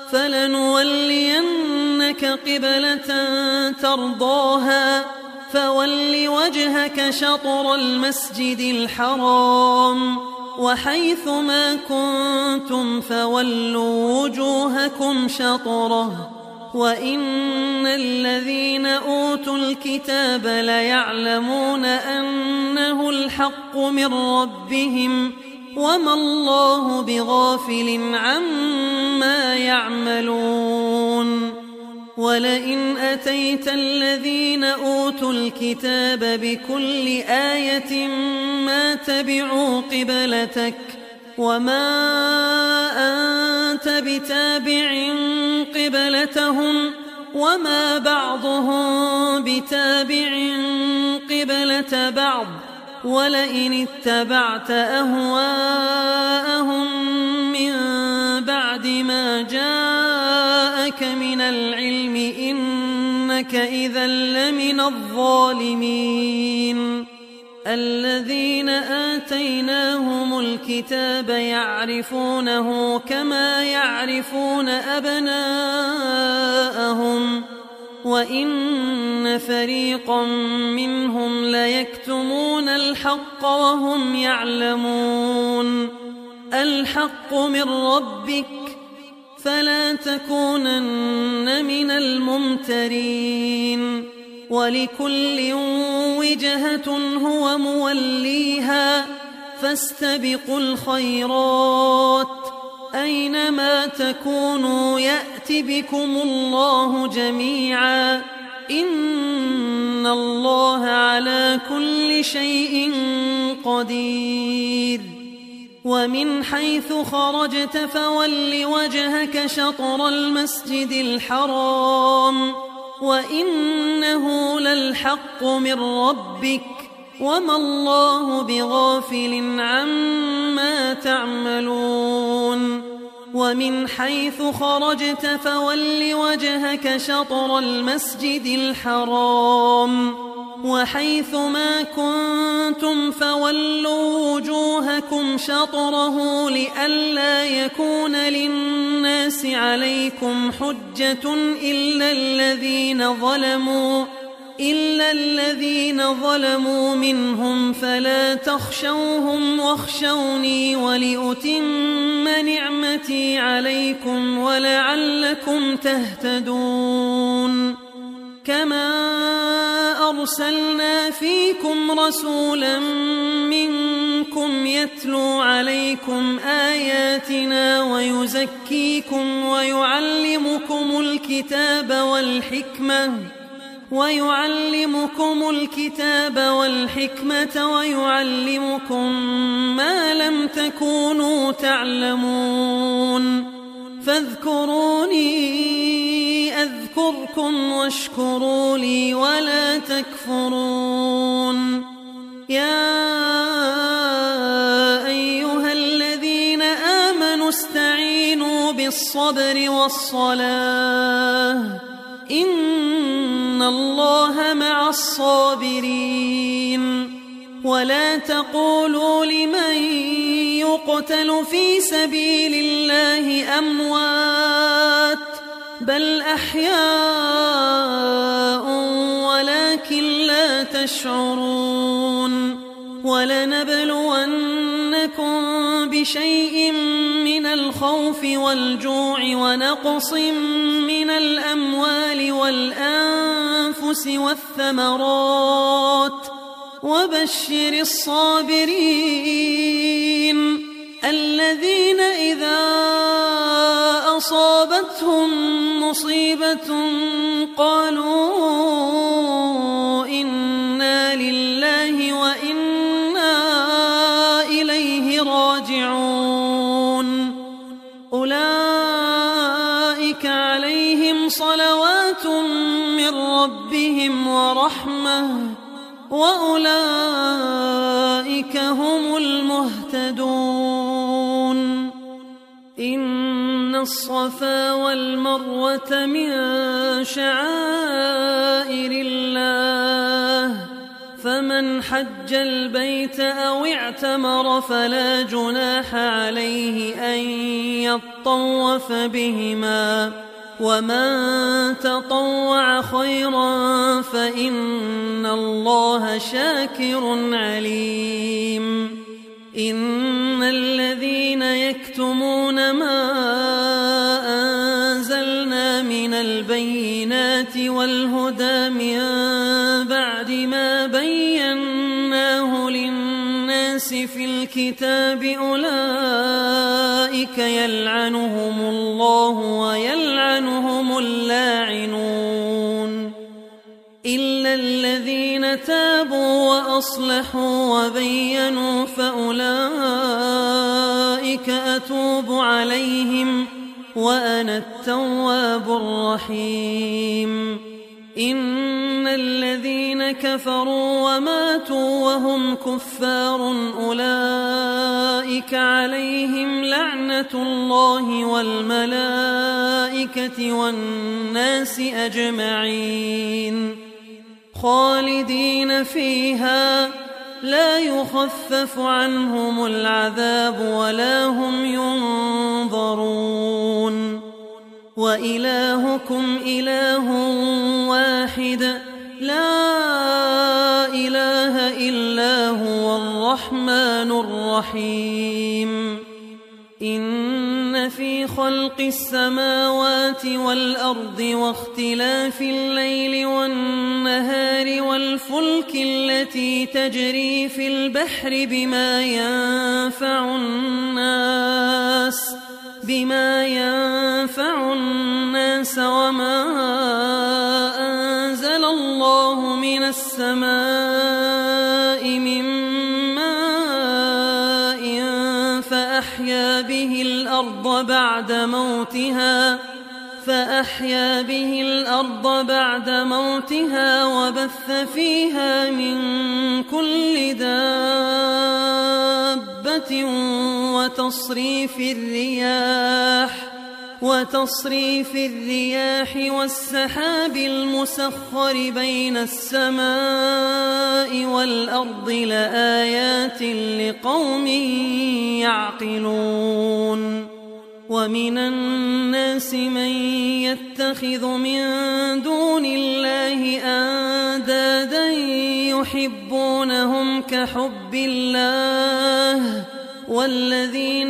فلنولينك قبلة ترضاها فول وجهك شطر المسجد الحرام وحيث ما كنتم فولوا وجوهكم شطره وإن الذين أوتوا الكتاب ليعلمون أنه الحق من ربهم وما الله بغافل عما يعملون ولئن أتيت الذين أوتوا الكتاب بكل آية ما تبعوا قبلتك وما أنت بتابع قبلتهم وما بعضهم بتابع قبلة بعض ولئن اتبعت أهواءهم من بعد ما جاءك من العلم إنك إذا لمن الظالمين الذين آتيناهم الكتاب يعرفونه كما يعرفون أبناءهم وإن فريقا منهم ليكتمون الحق وهم يعلمون الحق من ربك فلا تكونن من الممترين ولكل وجهة هو موليها فاستبقوا الخيرات أينما تكونوا يأت بكم الله جميعا إن الله على كل شيء قدير ومن حيث خرجت فول وجهك شطر المسجد الحرام وإنه للحق من ربك وما الله بغافل عما تعملون ومن حيث خرجت فول وجهك شطر المسجد الحرام وحيث ما كنتم فولوا وجوهكم شطره لئلا يكون للناس عليكم حجة إلا الذين ظلموا إلا الذين ظلموا منهم فلا تخشوهم واخشوني ولأتم نعمتي عليكم ولعلكم تهتدون كما أرسلنا فيكم رسولا منكم يتلو عليكم آياتنا ويزكيكم ويعلمكم الكتاب والحكمة ويعلمكم الكتاب والحكمة ويعلمكم ما لم تكونوا تعلمون فاذكروني أذكركم واشكروا لي ولا تكفرون يا أيها الذين آمنوا استعينوا بالصبر والصلاة إن الله مع الصابرين ولا تقولوا لمن يقتل في سبيل الله أموات بل أحياء ولكن لا تشعرون ولنبلونكم بشيء من الخوف والجوع ونقص من الأموال والأنفس والثمرات وبشر الصابرين الذين إذا أصابتهم مصيبة قالوا إنا لله وإنا إليه راجعون أولئك عليهم صلوات من ربهم ورحمة وأولئك هم المهتدون إن الصفا والمروة من شعائر الله فمن حج البيت أو اعتمر فلا جناح عليه أن يطوف بهما ومن تطوع خيرا فإن الله شاكر عليم إن الذين يكتمون ما أنزلنا من البينات والهدى من بعد ما بيناه للناس في الكتاب أولئك يلعنهم الله ويلعنهم اللاعنون إلا الذين تابوا وأصلحوا وبينوا فأولئك أتوب عليهم وأنا التواب الرحيم إن الذين كفروا وماتوا وهم كفار أولئك عليهم لعنة الله والملائكة والناس أجمعين خالدين فيها لا يخفف عنهم العذاب ولا هم ينظرون وإلهكم إله واحد لا إله إلا هو الرحمن الرحيم إن في خلق السماوات والأرض واختلاف الليل والنهار والفلك التي تجري في البحر بما ينفع الناس بما ينفع الناس وما أنزل الله من السماء من ماء فأحيا به الأرض بعد موتها فأحيا به الأرض بعد موتها وبث فيها من كل دابة وتصريف الرياح وتصريف الرياح والسحاب المسخر بين السماء والأرض لآيات لقوم يعقلون ومن الناس من يتخذ من دون الله أندادا يحبونهم كحب الله والذين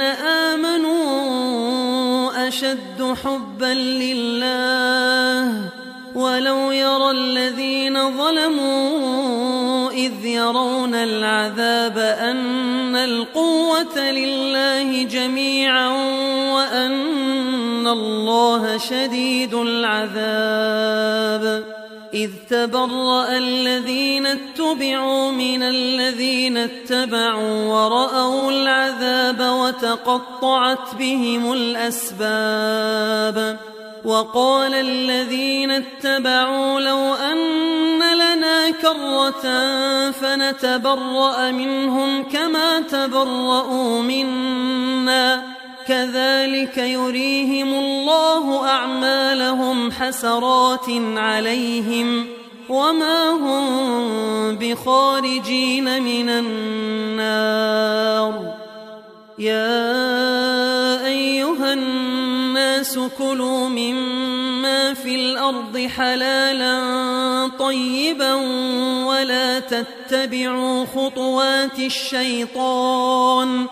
آمنوا أشد حبا لله ولو يرى الذين ظلموا إذ يرون العذاب أن القوة لله جميعا وأن الله شديد العذاب إذ تبرأ الذين اتبعوا من الذين اتبعوا ورأوا العذاب وتقطعت بهم الأسباب وقال الذين اتبعوا لو أن لنا كرة فنتبرأ منهم كما تبرأوا منا كذلك يريهم الله أعمالهم حسرات عليهم وما هم بخارجين من النار يا أيها الناس كلوا مما في الأرض حلالا طيبا ولا تتبعوا خطوات الشيطان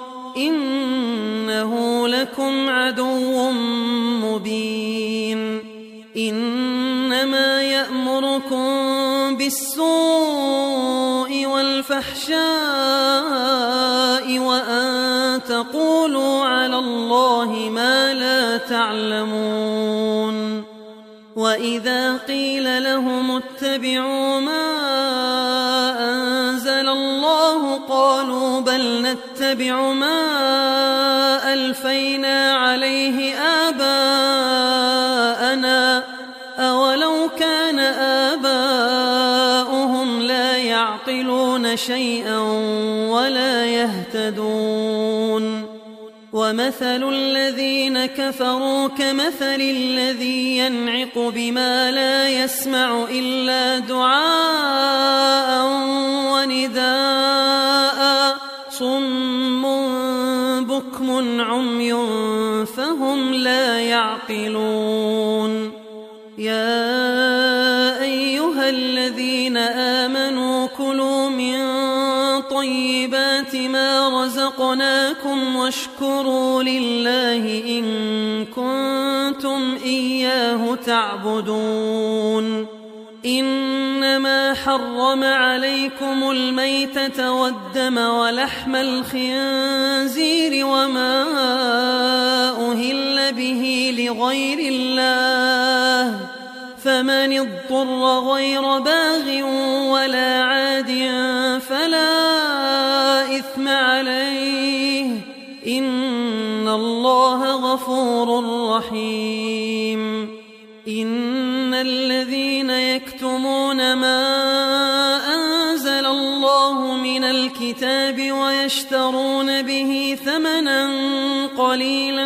إنه لكم عدو مبين إنما يأمركم بالسوء والفحشاء وأن تقولوا على الله ما لا تعلمون وإذا قيل لهم اتبعوا ما أنزل الله قالوا بل نتبع ما ألفينا عليه آباءنا أولو كان آباؤهم لا يعقلون شيئا ولا يهتدون ومثل الذين كفروا كمثل الذي ينعق بما لا يسمع إلا دعاء ونداء صم بكم عمي فهم لا يعقلون يا أيها الذين آمنوا كلوا من طيبات ما رزقناكم واشكروا لله إن كنتم إياه تعبدون إنما حرم عليكم الميتة والدم ولحم الخنزير وما أهل به لغير الله فمن اضطر غير باغ ولا عاد فلا إثم عليه إن الله غفور رحيم إن الذين يكتمون ما أنزل الله من الكتاب ويشترون به ثمنا قليلا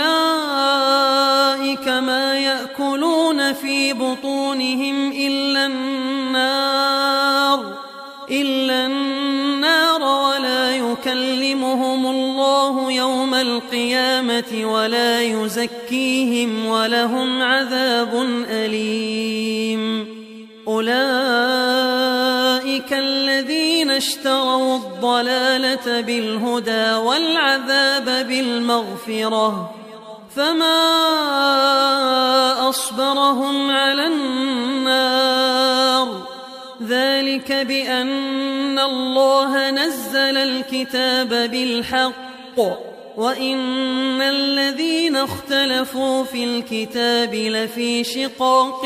أولئك ما يأكلون في بطونهم إلا النار إلا النار ولا يكلمهم الله يوم القيامة ولا يزكيهم ولهم عذاب أليم أولئك الذين اشتروا الضلالة بالهدى والعذاب بالمغفرة فما أصبرهم على النار ذلك بأن الله نزل الكتاب بالحق وإن الذين اختلفوا في الكتاب لفي شقاق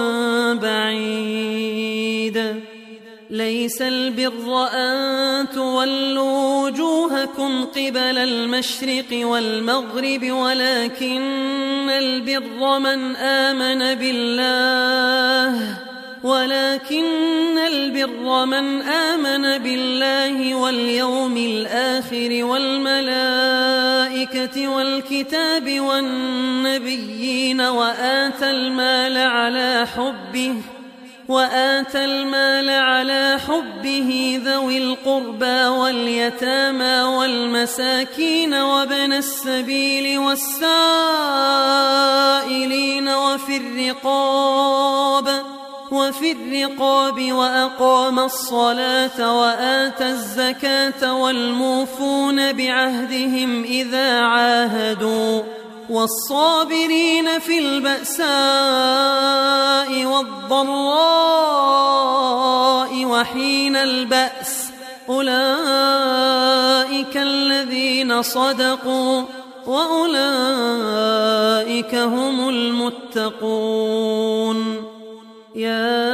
بعيد ليس البر أن تولوا وجوهكم قبل المشرق والمغرب ولكن البر من آمن بالله ولكن البر من آمن بالله واليوم الآخر والملائكة والكتاب والنبيين وآتى المال على حبه وآتى المال على حبه ذوي القربى واليتامى والمساكين وابن السبيل والسائلين وفي الرقاب وفي الرقاب وأقام الصلاة وآتى الزكاة والموفون بعهدهم إذا عاهدوا والصابرين في البأساء والضراء وحين البأس أولئك الذين صدقوا وأولئك هم المتقون يا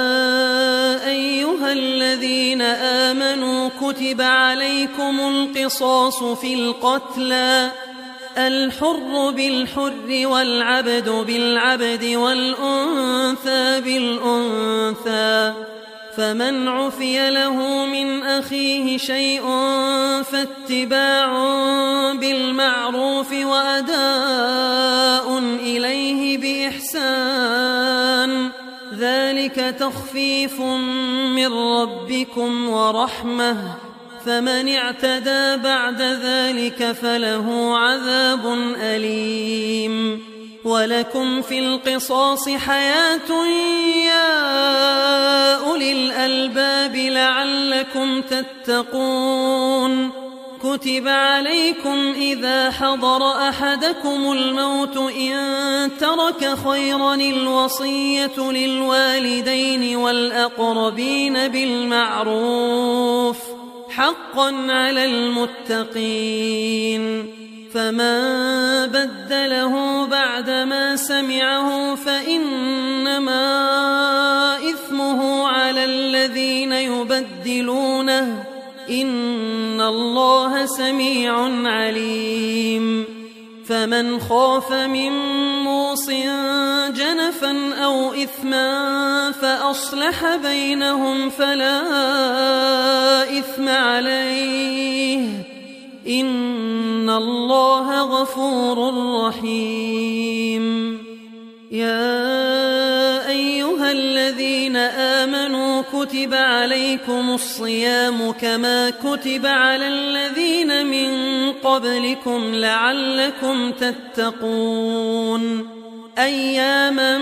أيها الذين آمنوا كتب عليكم القصاص في القتلى الحر بالحر والعبد بالعبد والأنثى بالأنثى فمن عفي له من أخيه شيء فاتباع بالمعروف وأداء إليه بإحسان ذلك تخفيف من ربكم ورحمة فمن اعتدى بعد ذلك ذلك فله عذاب أليم. ولكم في القصاص حياة يا أولي الألباب لعلكم تتقون. كتب عليكم إذا حضر أحدكم الموت إن ترك خيرا الوصية للوالدين والأقربين بالمعروف حقا على المتقين. فمن بدله بعدما سمعه فإنما إثمه على الذين يبدلونه إن الله سميع عليم. فمن خاف من موص جنفا أو إثما فأصلح بينهم فلا إثم عليه إن الله غفور رحيم. يا أيها الذين آمنوا كتب عليكم الصيام كما كتب على الذين من قبلكم لعلكم تتقون. أياما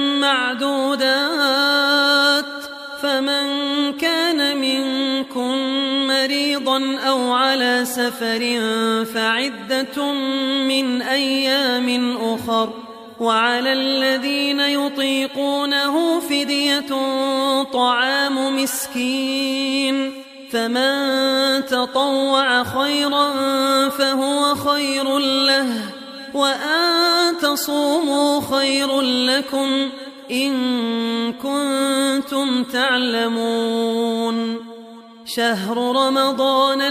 معدودات فمن كان منكم مريضا أو على سفر فعدة من أيام أخر. وعلى الذين يطيقونه فدية طعام مسكين فمن تطوع خيرا فهو خير له وأن تصوموا خير لكم إن كنتم تعلمون. شهر رمضان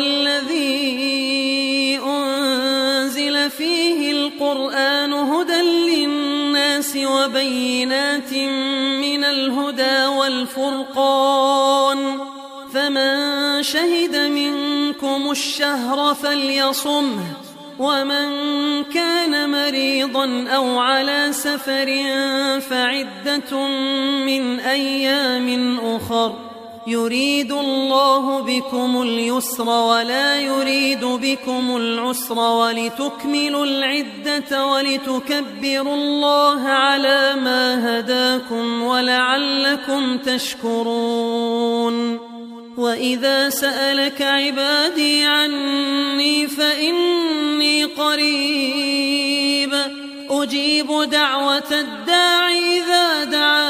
الذي أنزل فيه القرآن هدى للناس وبينات من الهدى والفرقان فمن شهد منكم الشهر فليصمه ومن كان مريضا أو على سفر فعدة من أيام أخر يريد الله بكم اليسر ولا يريد بكم العسر ولتكملوا العدة ولتكبروا الله على ما هداكم ولعلكم تشكرون. وإذا سألك عبادي عني فإني قريب أجيب دعوة الداع إذا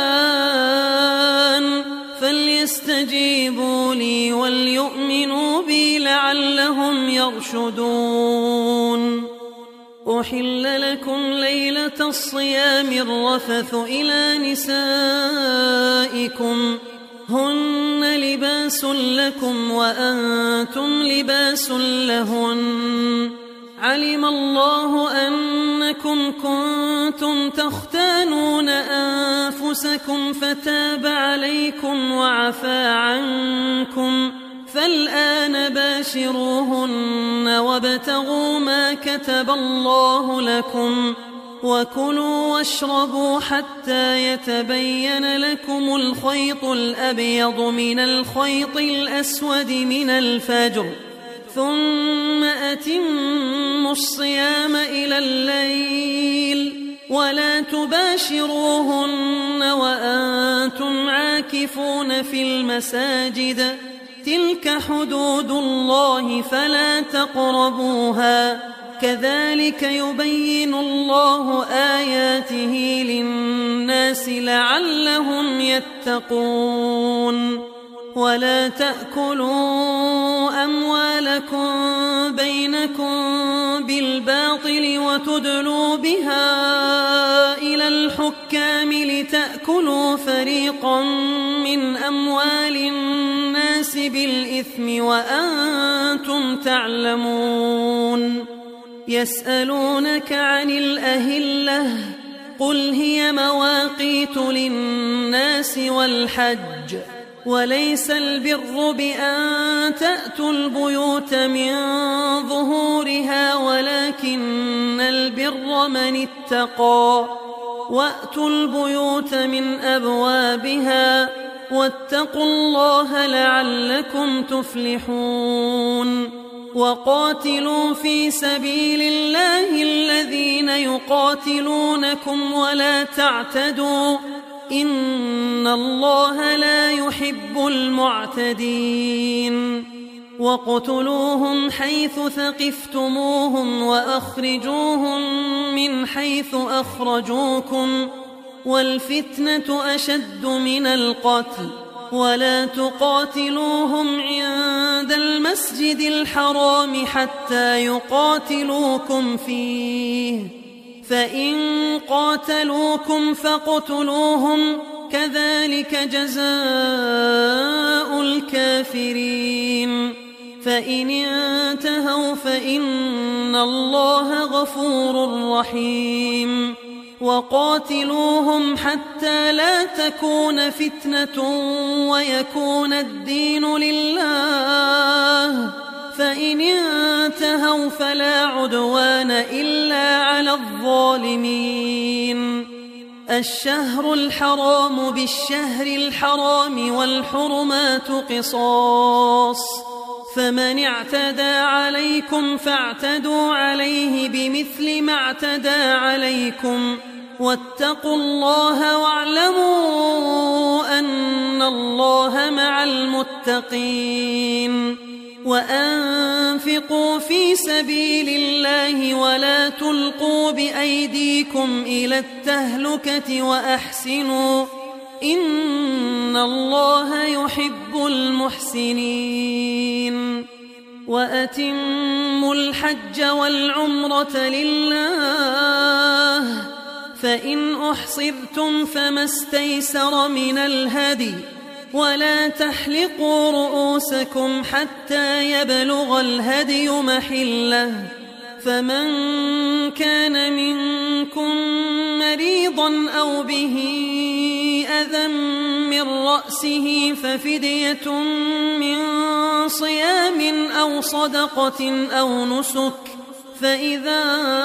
دعان فليستجيبوا لي وليؤمنوا بي لعلهم يرشدون. أحل لكم ليلة الصيام الرفث إلى نسائكم هن لباس لكم وأنتم لباس لهن علم الله أنكم كنتم تختانون أنفسكم فتاب عليكم وعفى عنكم فالآن باشروهن وابتغوا ما كتب الله لكم وكلوا واشربوا حتى يتبين لكم الخيط الأبيض من الخيط الأسود من الفجر ثم أتموا الصيام إلى الليل ولا تباشروهن وأنتم عاكفون في المساجد تلك حدود الله فلا تقربوها كذلك يبين الله آياته للناس لعلهم يتقون. ولا تأكلوا أموالكم بينكم بالباطل وتدلوا بها إلى الحكام لتأكلوا فريقا من أموال الناس بالإثم وأنتم تعلمون. يسألونك عن الأهلة قل هي مواقيت للناس والحج وليس البر بأن تأتوا البيوت من ظهورها ولكن البر من اتقى وأتوا البيوت من أبوابها واتقوا الله لعلكم تفلحون. وقاتلوا في سبيل الله الذين يقاتلونكم ولا تعتدوا إن الله لا يحب المعتدين واقتلوهم حيث ثقفتموهم وأخرجوهم من حيث أخرجوكم والفتنة أشد من القتل ولا تقاتلوهم عند المسجد الحرام حتى يقاتلوكم فيه فإن قاتلوكم فاقتلوهم كذلك جزاء الكافرين فإن انتهوا فإن الله غفور رحيم وقاتلوهم حتى لا تكون فتنة ويكون الدين لله فإن انتهوا فلا عدوان إلا على الظالمين الشهر الحرام بالشهر الحرام والحرمات قصاص فمن اعتدى عليكم فاعتدوا عليه بمثل ما اعتدى عليكم واتقوا الله واعلموا أن الله مع المتقين وأنفقوا في سبيل الله ولا تلقوا بأيديكم إلى التهلكة وأحسنوا إن الله يحب المحسنين وأتموا الحج والعمرة لله فإن أحصرتم فما استيسر من الهدي ولا تحلقوا رؤوسكم حتى يبلغ الهدي محله فمن كان منكم مريضا أو به أذى من رأسه ففدية من صيام أو صدقة أو نسك فإذا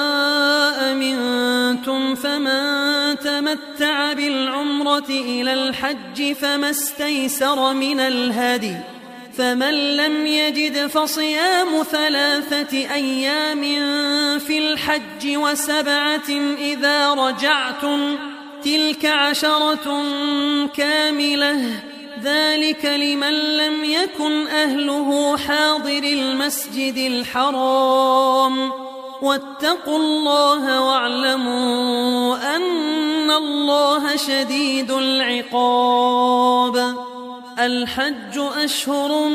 أمنتم فمن تمتع بالعمرة إلى الحج فما استيسر من الهدي فمن لم يجد فصيام ثلاثة أيام في الحج وسبعة إذا رجعتم تلك عشرة كاملة ذلك لمن لم يكن أهله حاضر المسجد الحرام واتقوا الله واعلموا أن الله شديد العقاب الحج أشهر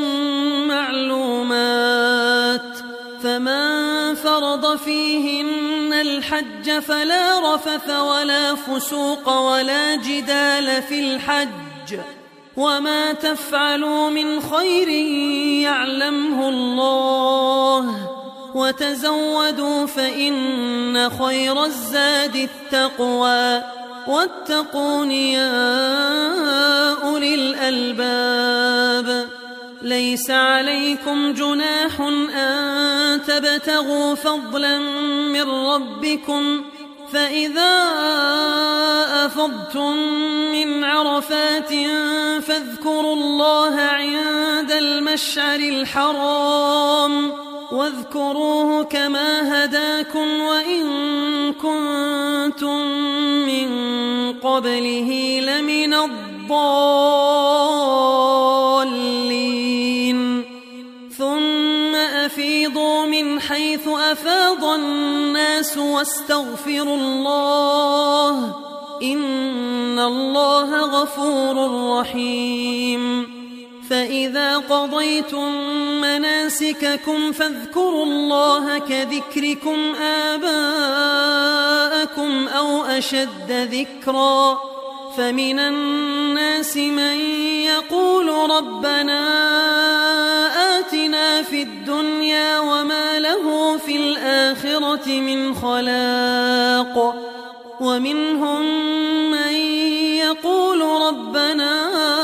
معلومات فمن فرض فيهن الحج فلا رفث ولا فسوق ولا جدال في الحج وما تفعلوا من خير يعلمه الله وتزودوا فإن خير الزاد التقوى واتقون يا أولي الألباب ليس عليكم جناح أن تبتغوا فضلا من ربكم فإذا أفضتم من عرفات فاذكروا الله عند المشعر الحرام واذكروه كما هداكم وإن كنتم من قبله لمن الضالين ثم أفيضوا من حيث أفاض الناس واستغفروا الله إن الله غفور رحيم فإذا قضيتم مناسككم فاذكروا الله كذكركم آباءكم أو أشد ذكرا فمن الناس من يقول ربنا آتنا في الدنيا وما له في الآخرة من خلاق ومنهم من يقول ربنا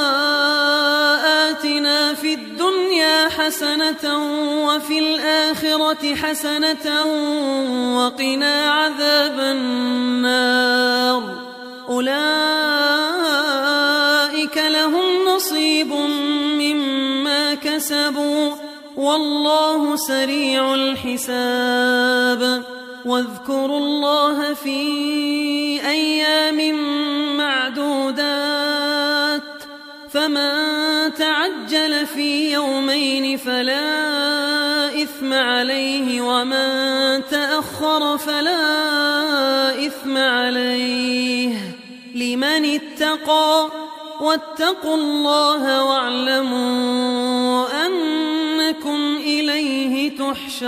آتنا في الدنيا حسنة وفي الآخرة حسنة وقنا عذاب النار أولئك لهم نصيب مما كسبوا والله سريع الحساب واذكروا الله في أيام معدودات فمن تعجل في يومين فلا إثم عليه ومن تأخر فلا إثم عليه لمن اتقى واتقوا الله واعلموا أنكم إليه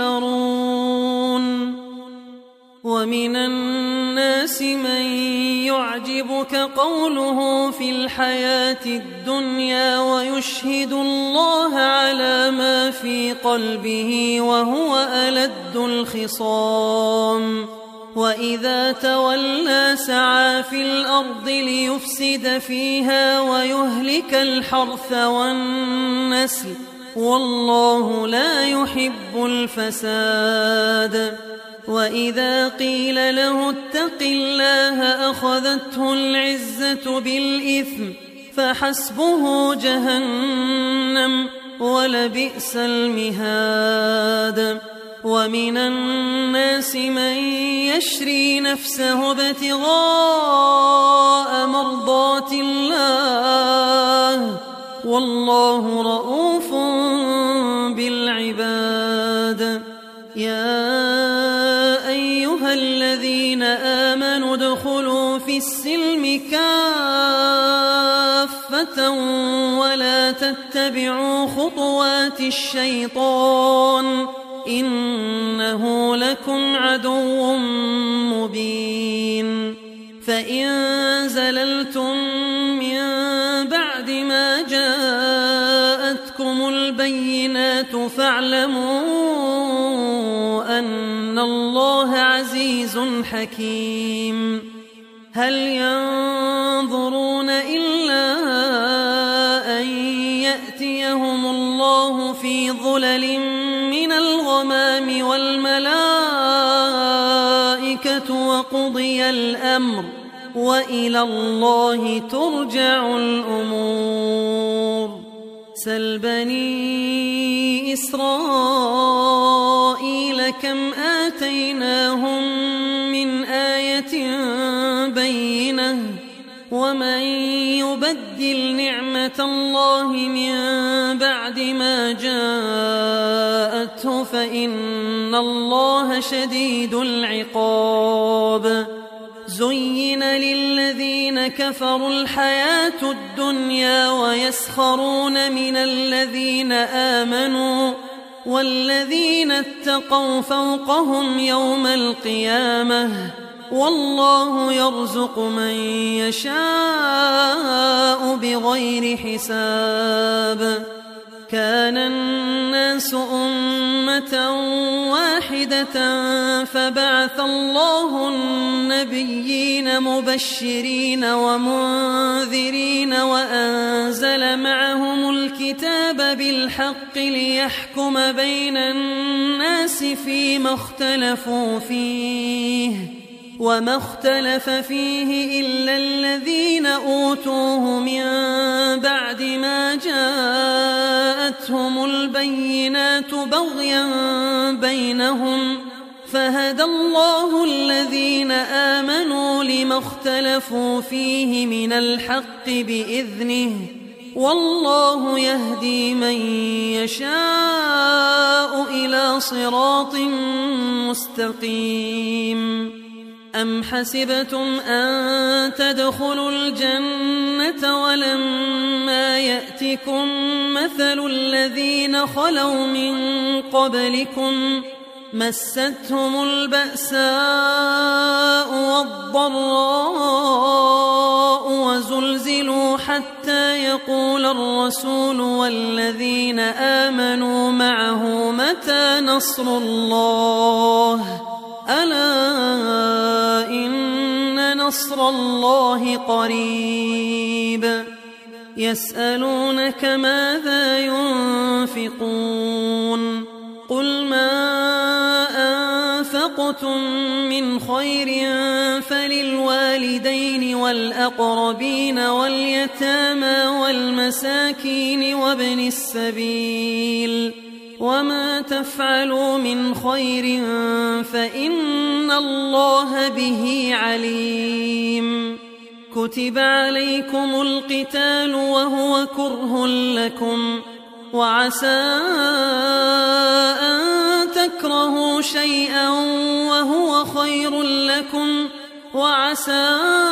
تحشرون ومن الناس من يعجبك قوله في الحياة الدنيا ويشهد الله على ما في قلبه وهو ألد الخصام وإذا تولى سعى في الأرض ليفسد فيها ويهلك الحرث والنسل والله لا يحب الفساد وإذا قيل له اتق الله أخذته العزة بالإثم فحسبه جهنم ولبئس المهاد ومن الناس من يشري نفسه ابتغاء مرضات الله والله رؤوف بالعباد يا أيها الذين آمنوا ادخلوا في السلم كافة ولا تتبعوا خطوات الشيطان إنه لكم عدو مبين فإن زللتم من بعد ما جاءتكم البينات فاعلموا أن الله عزيز حكيم هل ينظرون إلا أن يأتيهم الله في ظلل من الغمام والملائكة وقضي الأمر وإلى الله ترجع الأمور سل بني إسرائيل كم آتيناهم من آية بينة ومن يبدل نعمة الله من بعد ما جاءته فإن الله شديد العقاب زين للذين كفروا الحياة الدنيا ويسخرون من الذين آمنوا والذين اتقوا فوقهم يوم القيامة والله يرزق من يشاء بغير حساب كان الناس أمة واحدة فبعث الله النبيين مبشرين ومنذرين وأنزل معهم الكتاب بالحق ليحكم بين الناس فيما اختلفوا فيه وما اختلف فيه إلا الذين أوتوه من بعد ما جاءتهم البينات بغيا بينهم فهدى الله الذين آمنوا لما اختلفوا فيه من الحق بإذنه والله يهدي من يشاء إلى صراط مستقيم أم حسبتم أن تدخلوا الجنة ولما يأتكم مثل الذين خلوا من قبلكم مستهم البأساء والضراء وزلزلوا حتى يقول الرسول والذين آمنوا معه متى نصر الله ألا إن نصر الله قريب يسألونك ماذا ينفقون قل ما أنفقتم من خير فللوالدين والأقربين واليتامى والمساكين وابن السبيل وما تفعلوا من خير فإن الله به عليم. كتب عليكم القتال وهو كره لكم، وعسى أن تكرهوا شيئا وهو خير لكم، وعسى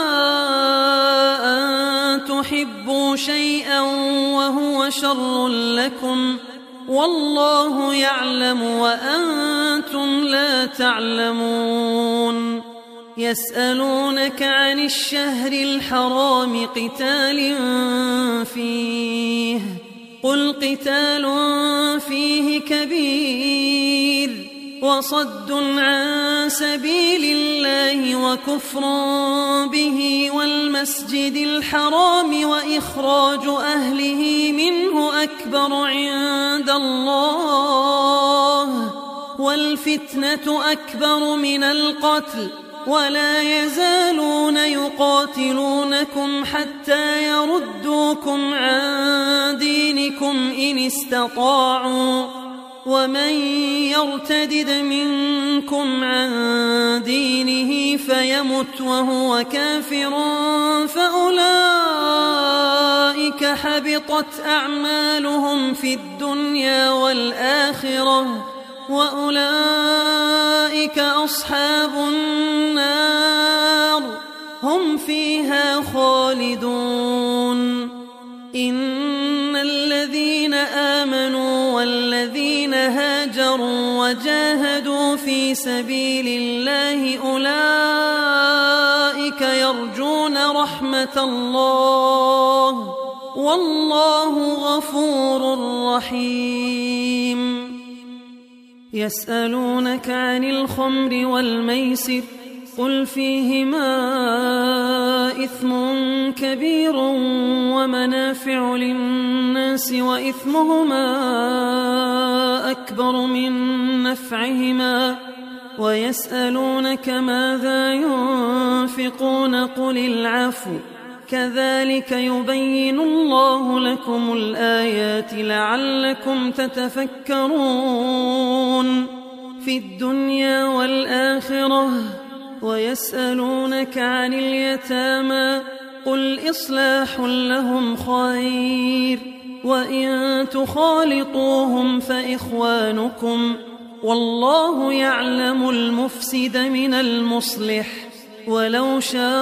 أن تحبوا شيئا وهو شر لكم، والله يعلم وأنتم لا تعلمون. يسألونك عن الشهر الحرام قتال فيه، قل قتال فيه كبير، وصد عن سبيل الله وكفر به والمسجد الحرام وإخراج أهله منه أكبر عند الله، والفتنة أكبر من القتل، ولا يزالون يقاتلونكم حتى يردوكم عن دينكم إن استطاعوا، ومن يرتدد منكم عن دينه فيمت وهو كافر فأولئك حبطت أعمالهم في الدنيا والآخرة، وأولئك أصحاب النار هم فيها خالدون. إن الذين آمنوا والذين هاجروا وجاهدوا في سبيل الله أولئك يرجون رحمة الله، والله غفور رحيم. يسألونك عن الخمر والميسر، قل فيهما إثم كبير ومنافع للناس وإثمهما أكبر من نفعهما، ويسألونك ماذا ينفقون قل العفو، كذلك يبين الله لكم الآيات لعلكم تتفكرون في الدنيا والآخرة. ويسألونك عن اليتامى، قل إصلاح لهم خير، وإن تخالطوهم فإخوانكم، والله يعلم المفسد من المصلح، ولو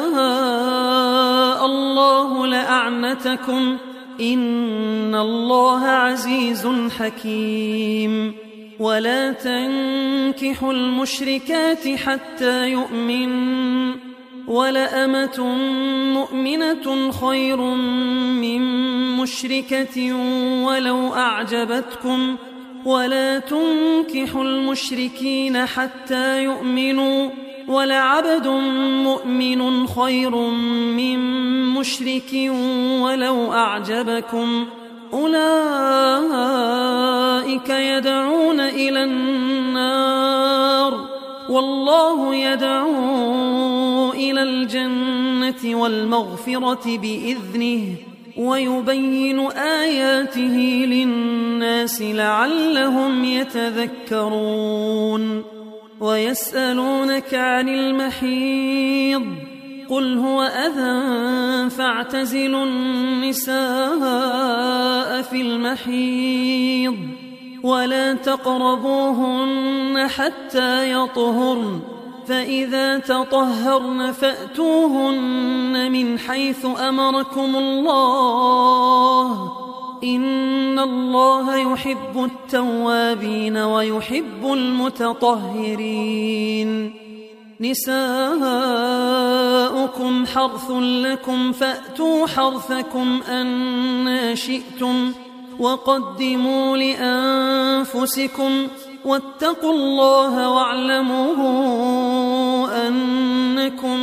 شاء الله لأعنتكم، إن الله عزيز حكيم. ولا تنكحوا المشركات حتى يؤمن، ولأمة مؤمنة خير من مشركة ولو أعجبتكم، ولا تنكحوا المشركين حتى يؤمنوا، ولعبد مؤمن خير من مشرك ولو أعجبكم، أولئك يدعون إلى النار، والله يدعو إلى الجنة والمغفرة بإذنه، ويبين آياته للناس لعلهم يتذكرون. ويسألونك عن المحيض، قل هو أذى فاعتزلوا النساء في المحيض، ولا تقربوهن حتى يطهرن، فإذا تطهرن فأتوهن من حيث أمركم الله، إن الله يحب التوابين ويحب المتطهرين. نساؤكم حرث لكم فأتوا حرثكم أنى شئتم، وقدموا لأنفسكم، واتقوا الله واعلموا أنكم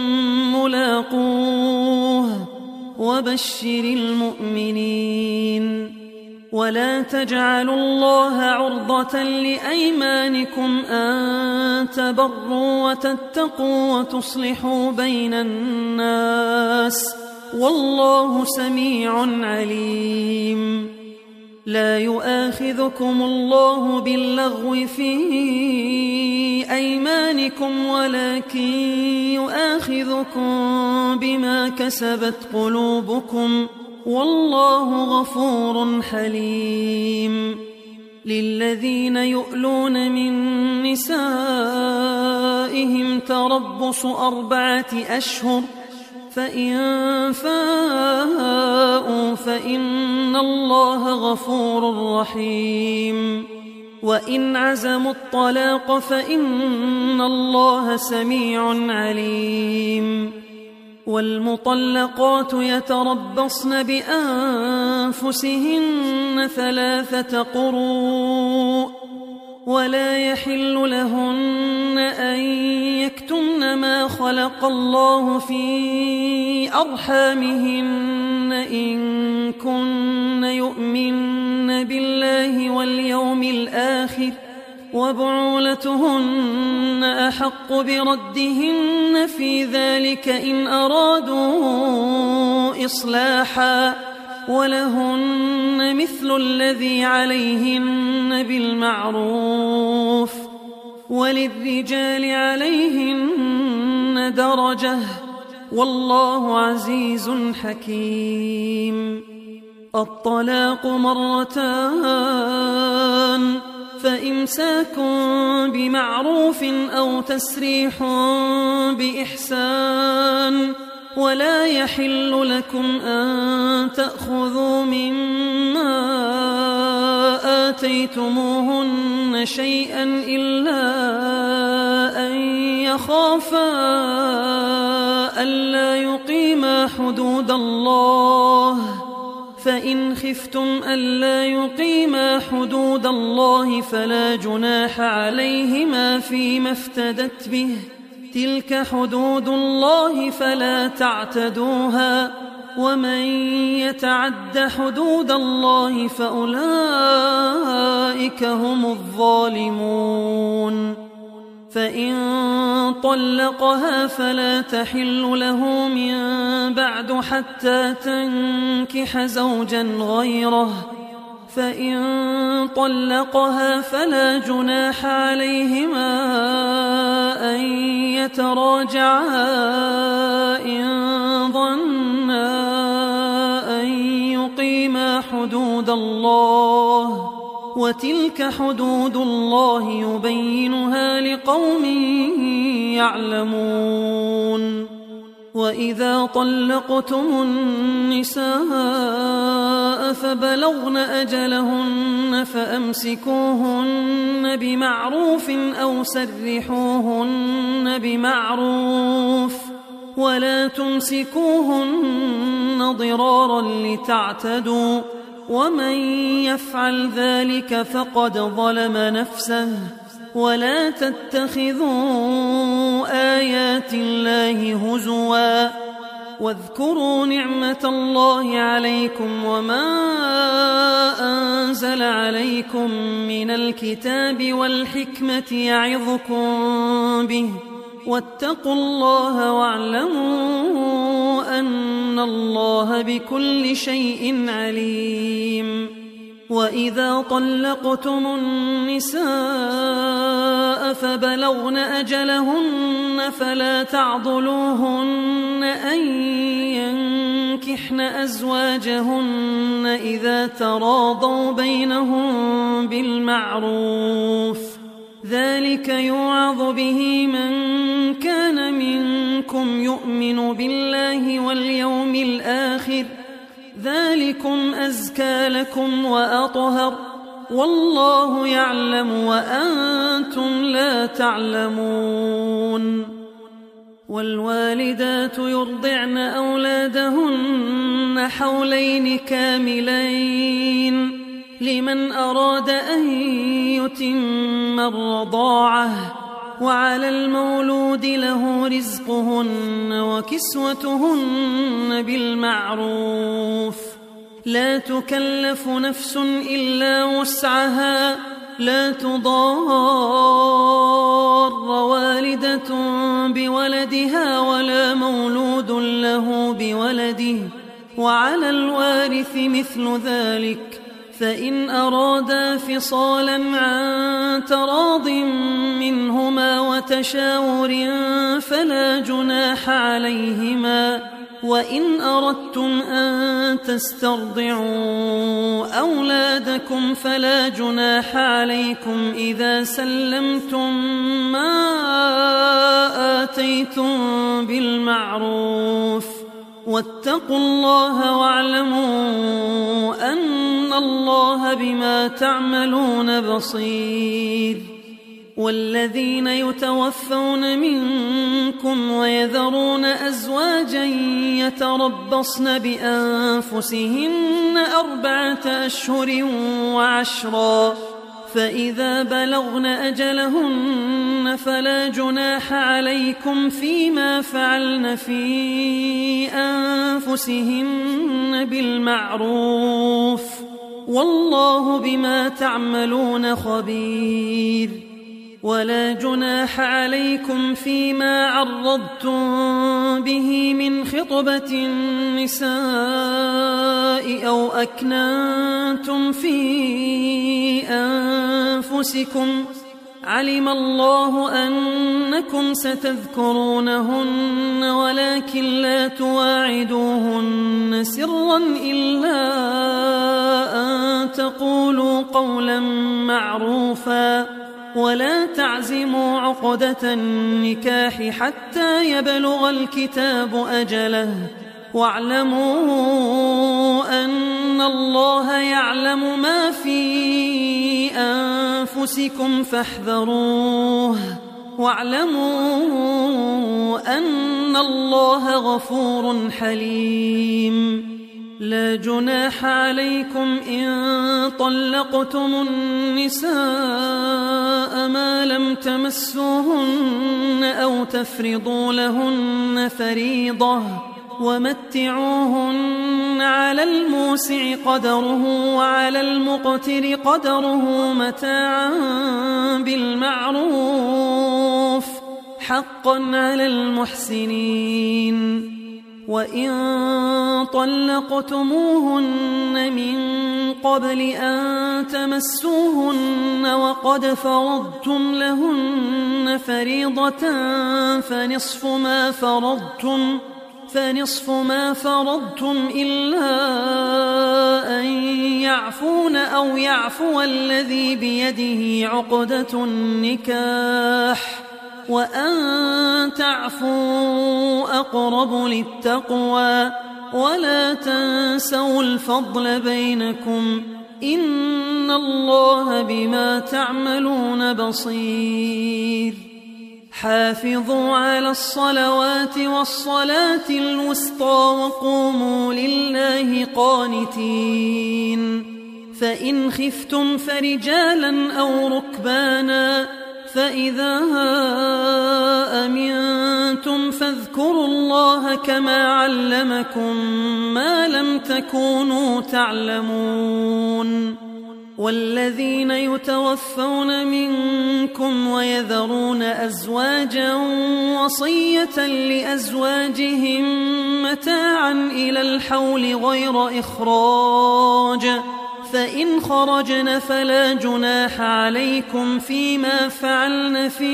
ملاقوه، وبشر المؤمنين. ولا تجعلوا الله عرضة لأيمانكم أن تبروا وتتقوا وتصلحوا بين الناس، والله سميع عليم. لا يؤاخذكم الله باللغو في أيمانكم ولكن يؤاخذكم بما كسبت قلوبكم والله غفور حليم. للذين يؤلون من نسائهم تربص أربعة أشهر فإن فاءوا فإن الله غفور رحيم. وإن عزموا الطلاق فإن الله سميع عليم. والمطلقات يتربصن بأنفسهن ثلاثة قروء ولا يحل لهن أن يكتمن ما خلق الله في أرحامهن إن كن يؤمن بالله واليوم الآخر وبعولتهن أحق بردهن في ذلك إن أرادوا إصلاحا ولهن مثل الذي عليهن بالمعروف وللرجال عليهن درجة والله عزيز حكيم. الطلاق مرتان فإمساك بمعروف أو تسريح بإحسان ولا يحل لكم أن تأخذوا مما آتيتموهن شيئا إلا أن يخافا ألا يقيما حدود الله فإن خفتم ألا يقيما حدود الله فلا جناح عليهما فيما افتدت به تلك حدود الله فلا تعتدوها ومن يتعد حدود الله فأولئك هم الظالمون. فإن طلقها فلا تحل له من بعد حتى تنكح زوجا غيره فإن طلقها فلا جناح عليهما أن يتراجعا إن ظنا أن يقيما حدود الله وتلك حدود الله يبينها لقوم يعلمون. وإذا طلقتم النساء فبلغن أجلهن فأمسكوهن بمعروف أو سرحوهن بمعروف ولا تمسكوهن ضرارا لتعتدوا ومن يفعل ذلك فقد ظلم نفسه. ولا تتخذوا آيات الله هزوا واذكروا نعمة الله عليكم وما أنزل عليكم من الكتاب والحكمة يعظكم به واتقوا الله واعلموا أن الله بكل شيء عليم. وإذا طلقتم النساء فبلغن أجلهن فلا تعضلوهن أن ينكحن أزواجهن إذا تراضوا بينهم بالمعروف ذلك يوعظ به من كان منكم يؤمن بالله واليوم الآخر ذلكم أزكى لكم وأطهر والله يعلم وأنتم لا تعلمون. والوالدات يرضعن أولادهن حولين كاملين لمن أراد أن يتم الرضاعة وعلى المولود له رزقهن وكسوتهن بالمعروف لا تكلف نفس إلا وسعها لا تضار والدة بولدها ولا مولود له بولده وعلى الوارث مثل ذلك فإن أرادا فصالا عن تراض منهما وتشاور فلا جناح عليهما، وإن أردتم أن تسترضعوا أولادكم فلا جناح عليكم إذا سلمتم ما آتيتم بالمعروف، واتقوا الله واعلموا أن الله بما تعملون بصير. والذين يتوفون منكم ويذرون أزواجا يتربصن بأنفسهن أربعة أشهر وعشرا، فإذا بلغن أجلهن فلا جناح عليكم فيما فعلن في أنفسهن بالمعروف، والله بما تعملون خبير. ولا جناح عليكم فيما عرضتم به من خطبة النساء أو أكننتم في أنفسكم، علم الله أنكم ستذكرونهن ولكن لا تواعدوهن سرا إلا أن تقولوا قولا معروفا، ولا تعزموا عقدة النكاح حتى يبلغ الكتاب أجله، واعلموا أن الله يعلم ما في أنفسكم فاحذروه، واعلموا أن الله غفور حليم. لا جناح عليكم إن طلقتم النساء ما لم تمسوهن أو تفرضوا لهن فريضة، ومتعوهن على الموسع قدره وعلى المقتر قدره متاعا بالمعروف، حقا على المحسنين. وإن طلقتموهن من قبل أن تمسوهن وقد فرضتم لهن فريضة فنصف ما فرضتم فنصف ما فرضتم إلا أن يعفون أو يعفو الذي بيده عقدة النكاح، وأن تعفوا أقرب للتقوى، ولا تنسوا الفضل بينكم، إن الله بما تعملون بصير. حافظوا على الصلوات والصلاة الوسطى وقوموا لله قانتين. فإن خفتم فرجالا أو ركبانا، فإذا أمنتم فاذكروا الله كما علمكم ما لم تكونوا تعلمون. والذين يتوفون منكم ويذرون أزواجا وصية لأزواجهم متاعا إلى الحول غير إخراج، فإن خرجن فلا جناح عليكم فيما فعلن في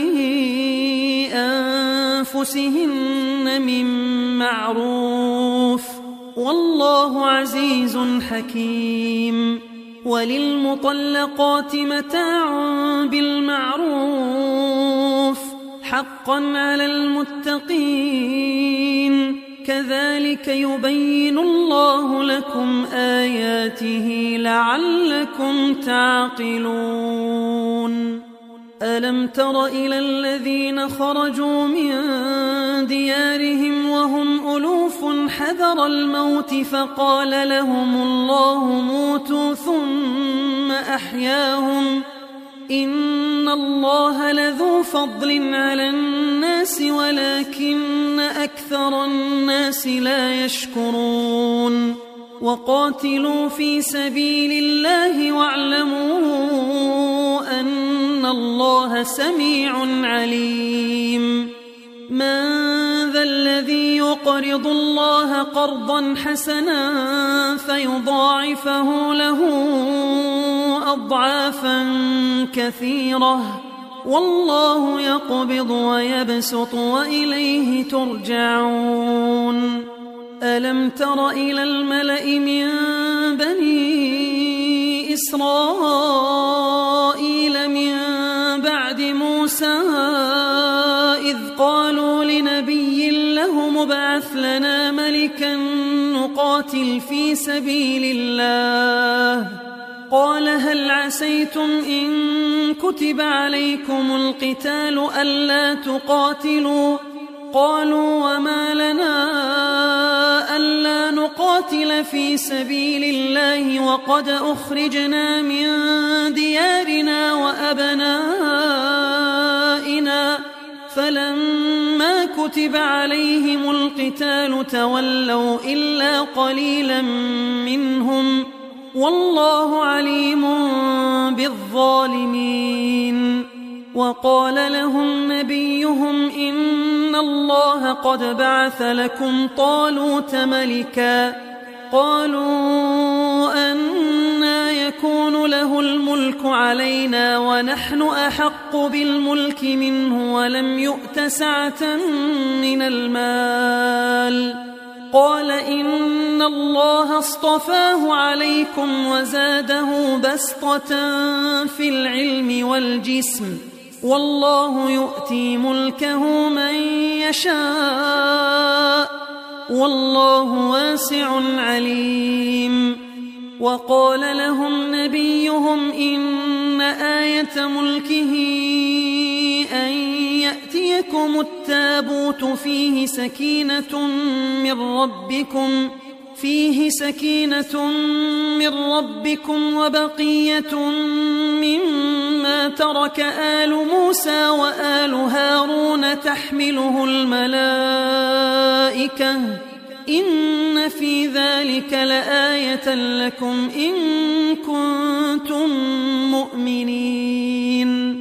أنفسهن من معروف، والله عزيز حكيم. وللمطلقات متاع بالمعروف حقا على المتقين، كذلك يبين الله لكم آياته لعلكم تعقلون. ألم تر إلى الذين خرجوا من ديارهم وهم ألوف حذر الموت فقال لهم الله موتوا ثم أحياهم، إن الله لذو فضل على الناس ولكن أكثر الناس لا يشكرون. وقاتلوا في سبيل الله واعلموا أن الله سميع عليم. من ذا الذي يقرض يقرض الله قرضا حسنا فيضاعفه له أضعافا كثيرة والله يقبض ويبسط وإليه ترجعون. ألم تر إلى الملأ من بني إسرائيل من بعد موسى إذ قالوا لنبي له مبعث لنا ملكا نقاتل في سبيل الله قال هل عسيتم إن كتب عليكم القتال ألا تقاتلوا قالوا وما لنا ألا نقاتل في سبيل الله وقد أخرجنا من ديارنا وأبنائنا فلما كتب عليهم القتال تولوا إلا قليلا منهم والله عليم بالظالمين. وقال لهم نبيهم إن الله قد بعث لكم طالوت ملكا قالوا أنى يكون له الملك علينا ونحن أحق بالملك منه ولم يؤت سعة من المال قال إن الله اصطفاه عليكم وزاده بسطة في العلم والجسم والله يؤتي ملكه من يشاء والله واسع عليم. وقال لهم نبيهم إن آية ملكه أن يأتيكم التابوت فيه سكينة من ربكم فيه سكينة من ربكم وبقية مما ترك آل موسى وآل هارون تحمله الملائكة إن في ذلك لآية لكم إن كنتم مؤمنين.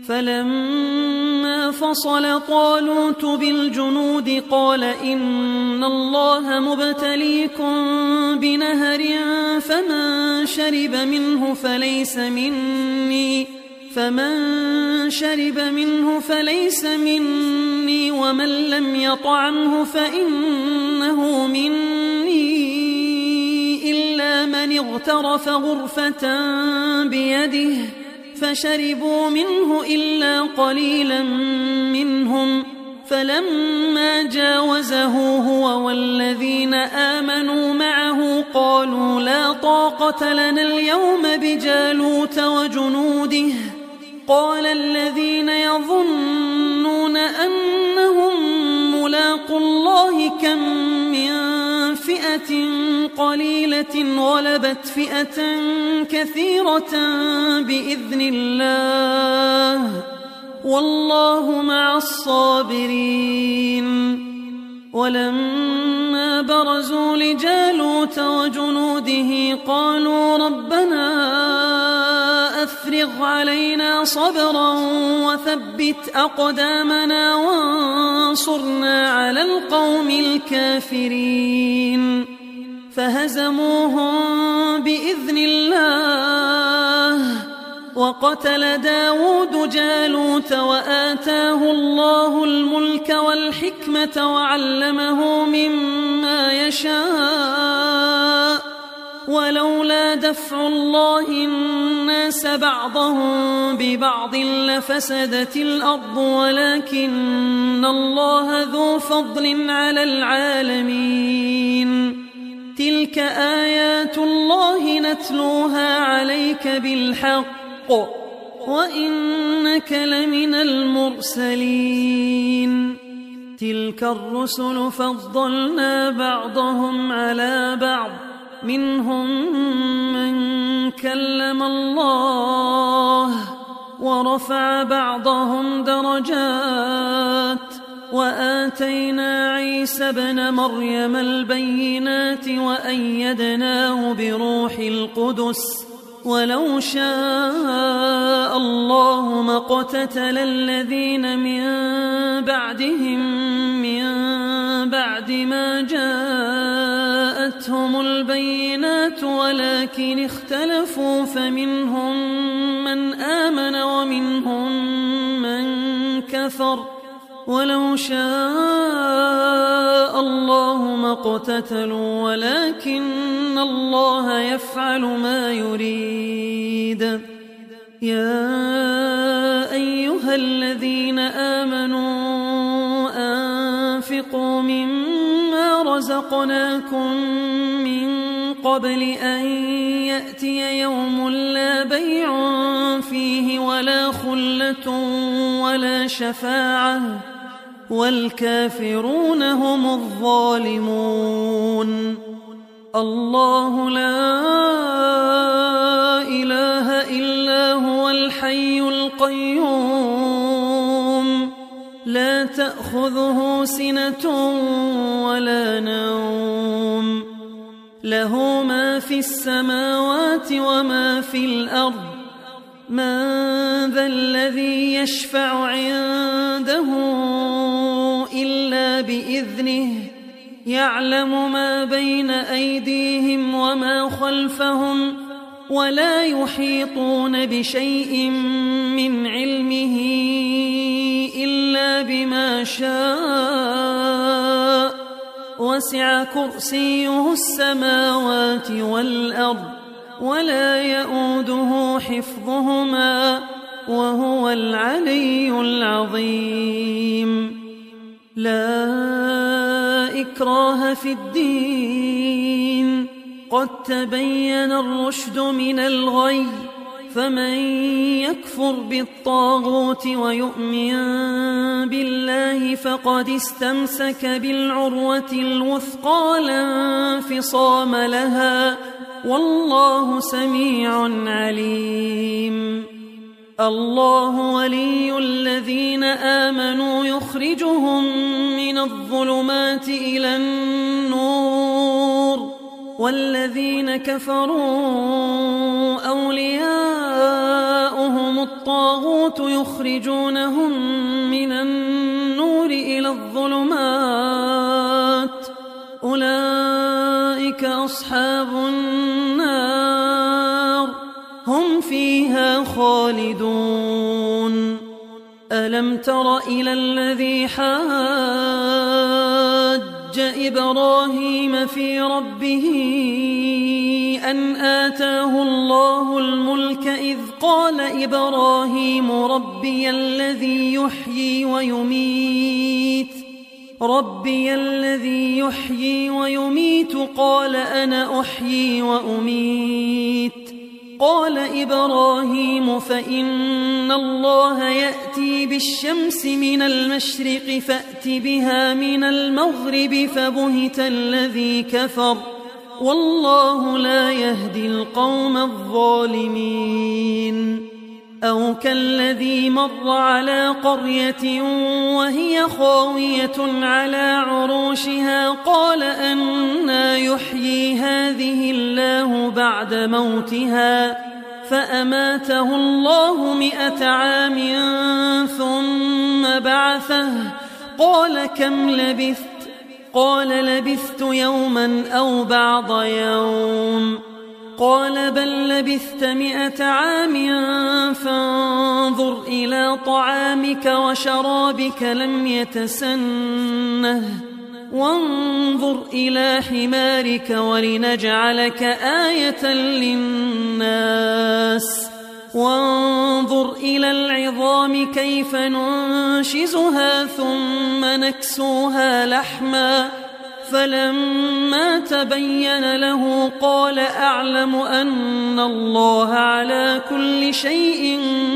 فلما فصل طالوت بالجنود قال إن الله مبتليكم بنهر فمن شرب منه فليس مني فمن شرب منه فليس مني ومن لم يطعمه فإنه مني إلا من اغترف غرفة بيده فشربوا منه إلا قليلا منهم فلما جاوزه هو والذين آمنوا معه قالوا لا طاقة لنا اليوم بجالوت وجنوده قال الذين يظنون أنهم ملاقوا الله كم من فئة قليلة غلبت فئة كثيرة بإذن الله والله مع الصابرين. ولما برزوا لجالوت وجنوده قالوا ربنا أفرغ علينا صبرا وثبت أقدامنا وانصرنا على القوم الكافرين. فهزموهم بإذن الله وقتل داود جالوت وآتاه الله الملك والحكمة وعلمه مما يشاء ولولا دفع الله الناس بعضهم ببعض لفسدت الأرض ولكن الله ذو فضل على العالمين. تلك آيات الله نتلوها عليك بالحق وإنك لمن المرسلين. تلك الرسل فضلنا بعضهم على بعض منهم من كلم الله ورفع بعضهم درجات وآتينا عيسى ابن مريم البينات وأيدناه بروح القدس ولو شاء الله ما اقتتل الذين من بعدهم من بعد ما جاءتهم البينات ولكن اختلفوا فمنهم من آمن ومنهم من كفر ولو شاء الله ما اقتتلوا ولكن الله يفعل ما يريد. يا أيها الذين آمنوا أنفقوا مما رزقناكم من قبل أن يأتي يوم لا بيع فيه ولا خلة ولا شفاعة والكافرون هم الظالمون. الله لا إله إلا هو الحي القيوم لا تأخذه سنة ولا نوم له ما في السماوات وما في الأرض. من ذا الذي يشفع عنده إلا بإذنه يعلم ما بين أيديهم وما خلفهم ولا يحيطون بشيء من علمه إلا بما شاء وسع كرسيه السماوات والأرض ولا يؤوده حفظهما وهو العلي العظيم. لا إكراه في الدين قد تبين الرشد من الغي فمن يكفر بالطاغوت ويؤمن بالله فقد استمسك بالعروة الوثقى لا انفصام لها والله سميع عليم. الله ولي الذين آمنوا يخرجهم من الظلمات إلى النور والذين كفروا أولياؤهم الطاغوت يخرجونهم من النور إلى الظلمات أولئك أصحاب النار هم فيها خالدون. ألم تر إلى الذي حاج إبراهيم في ربه أن آتاه الله الملك إذ قال إبراهيم ربي الذي يحيي ويميت ربي الذي يحيي ويميت قال أنا أحيي وأميت قال إبراهيم فإن الله يأتي بالشمس من المشرق فأت بها من المغرب فبهت الذي كفر والله لا يهدي القوم الظالمين. أو كالذي مر على قرية وهي خاوية على عروشها قال أنى يحيي هذه الله بعد موتها فأماته الله مئة عام ثم بعثه قال كم لبثت قال لبثت يوما أو بعض يوم قال بل لبثت مئة عام فانظر إلى طعامك وشرابك لم يتسنه وانظر إلى حمارك ولنجعلك آية للناس وانظر إلى العظام كيف ننشزها ثم نكسوها لحما فلما تبين له قال أعلم أن الله على كل شيء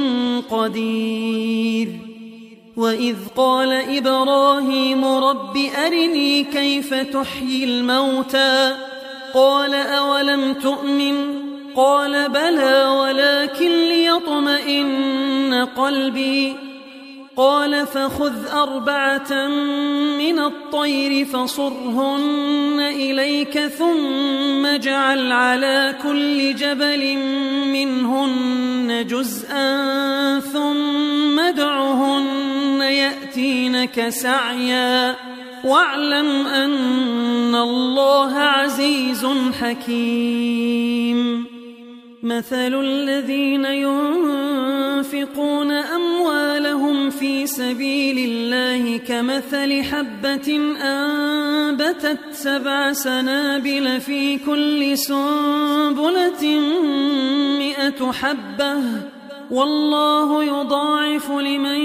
قدير. وإذ قال إبراهيم رب أرني كيف تحيي الموتى قال أولم تؤمن قال بلى ولكن ليطمئن قلبي قال فخذ أربعة من الطير فصرهن إليك ثم اجعل على كل جبل منهن جزءا ثم ادعهن يأتينك سعيا واعلم أن الله عزيز حكيم. مثل الذين ينفقون أموالهم في سبيل الله كمثل حبة أنبتت سبع سنابل في كل سنبلة مئة حبة والله يضاعف لمن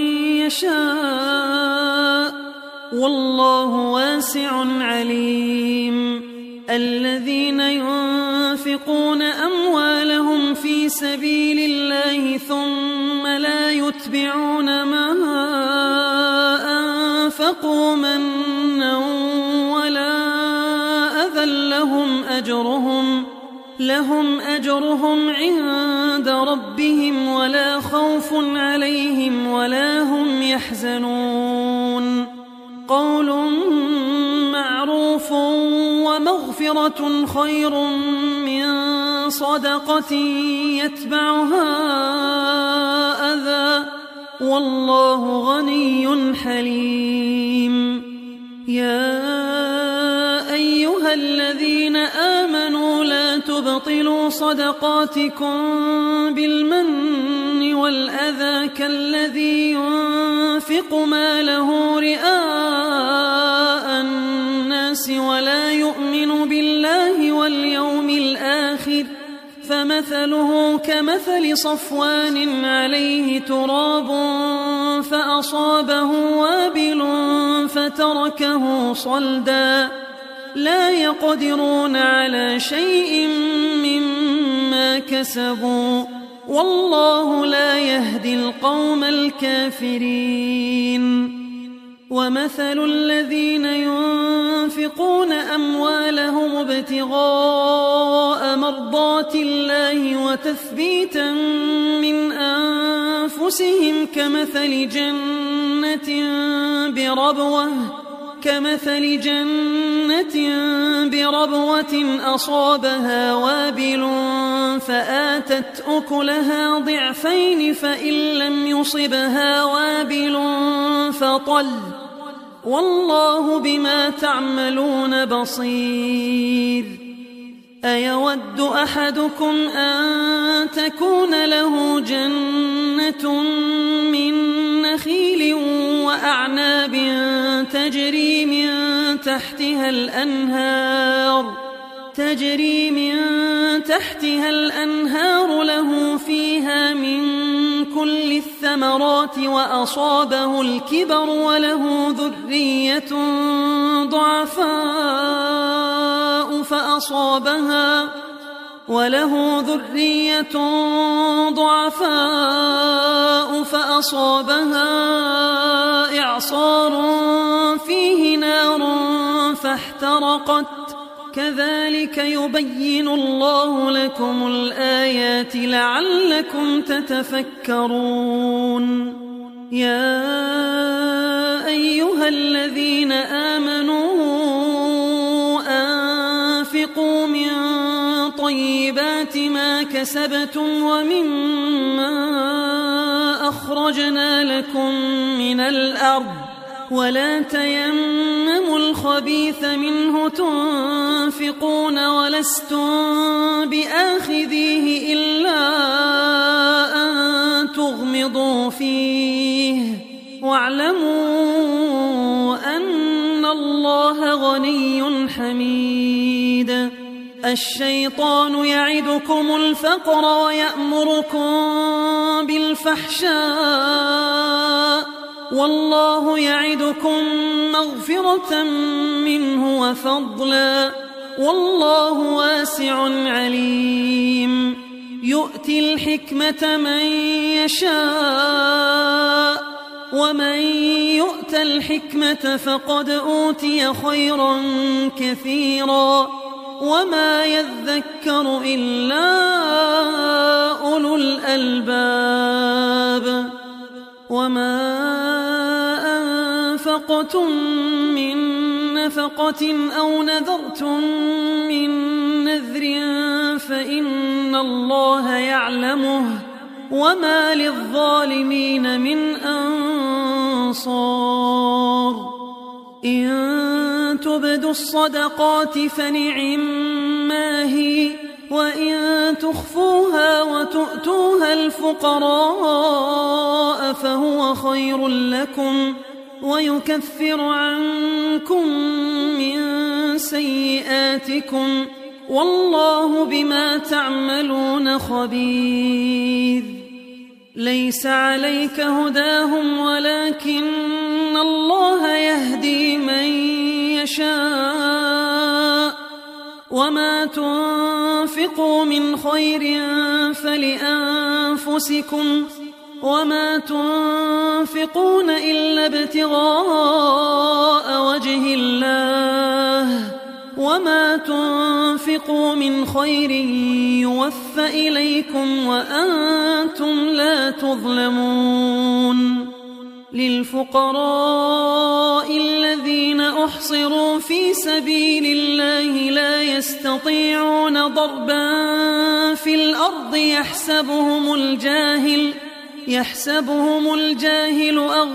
يشاء والله واسع عليم. الذين ينفقون أموالهم في سبيل الله ثم لا يتبعون ما أنفقوا منا ولا أذى لهم أجرهم لهم أجرهم عند ربهم ولا خوف عليهم ولا هم يحزنون. قول معروف ومغفرة خير من صدقة يتبعها أذى والله غني حليم. يا أيها الذين آمنوا لا تبطلوا صدقاتكم بالمن والأذى كالذي ينفق ماله رئاء الناس ولا يؤمن بالله واليوم الآخر فمثله كمثل صفوان عليه تراب فأصابه وابل فتركه صلدا لا يقدرون على شيء مما كسبوا والله لا يهدي القوم الكافرين. ومثل الذين ينفقون أموالهم ابتغاء مرضات الله وتثبيتا من أنفسهم كمثل جنة بربوة كمثل جنة بربوة أصابها وابل فآتت أكلها ضعفين فإن لم يصبها وابل فطل والله بما تعملون بصير. أيود أحدكم أن تكون له جنة من نخيل وأعناب تجري من تحتها الأنهار تجري من تحتها الأنهار له فيها من كل الثمرات وأصابه الكبر وله ذرية ضعفاء فأصابها وله ذرية ضعفاء فأصابها إعصار فيه نار فاحترقت كذلك يبين الله لكم الآيات لعلكم تتفكرون. يا أيها الذين آمنوا أنفقوا من طيبات ما كسبتم ومما أخرجنا لكم من الأرض ولا تيمموا الخبيث منه تنفقون ولستم بآخذيه إلا أن تغمضوا فيه واعلموا أن الله غني حميد. الشيطان يعدكم الفقر ويأمركم بالفحشاء والله يعدكم مغفرة منه وفضلا والله واسع عليم. يؤتي الحكمة من يشاء ومن يؤت الحكمة فقد أوتي خيرا كثيرا وما يذكر إلا أولو الألباب. وما أنفقتم من نفقة أو نذرتم من نذر فإن الله يعلمه وما للظالمين من أنصار. إن تبدوا الصدقات فنعما هي وإن تخفوها وتؤتوها الفقراء فهو خير لكم ويكفر عنكم من سيئاتكم والله بما تعملون خبير. ليس عليك هداهم ولكن الله يهدي من يشاء وما تنفقوا من خير فلأنفسكم وما تنفقون إلا ابتغاء وجه الله وما تنفقوا من خير يوفى إليكم وأنتم لا تظلمون. للفقراء الذين أحصروا في سبيل الله لا يستطيعون ضربا في الأرض يحسبهم الجاهل يحسبهم الجاهل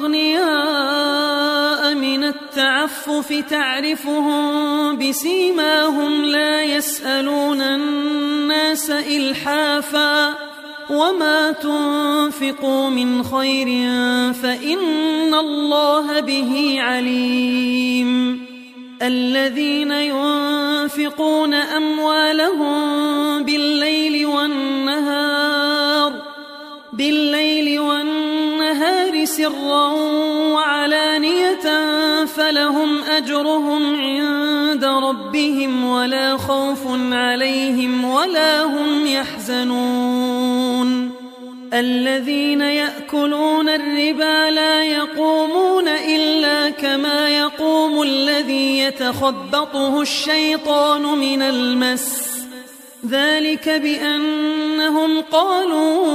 أغنياء من التعفف تعرفهم بسيماهم لا يسألون الناس إلحافا وما تنفقوا من خير فإن الله به عليم. الذين ينفقون أموالهم بالليل والنهار بالليل والنهار سرا وعلانية فلهم أجرهم عند ربهم ولا خوف عليهم ولا هم يحزنون. الذين يأكلون الربا لا يقومون إلا كما يقوم الذي يتخبطه الشيطان من المس ذلك بأنهم قالوا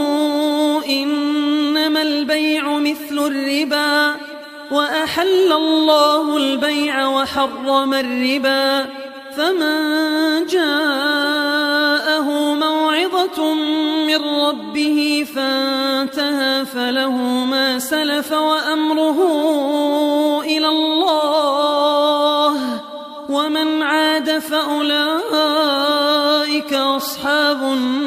إنما البيع مثل الربا وأحل الله البيع وحرم الربا فمن جاءه موعظة من ربه فانتهى فله ما سلف وأمره إلى الله ومن عاد فأولئك أصحاب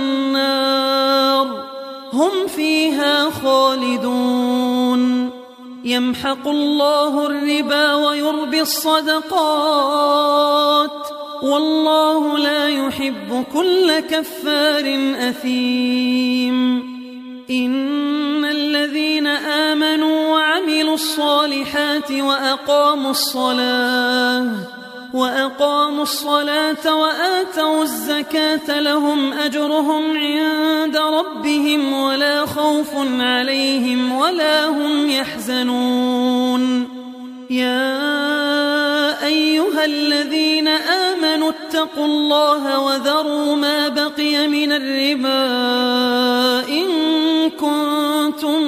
النار هم فيها خالدون. يمحق الله الربا ويربي الصدقات والله لا يحب كل كفار أثيم. إن الذين آمنوا وعملوا الصالحات وأقاموا الصلاة وأقاموا الصلاة وآتوا الزكاة لهم أجرهم عند ربهم ولا خوف عليهم ولا هم يحزنون. يا أيها الذين آمنوا اتقوا الله وذروا ما بقي من الربا إن كنتم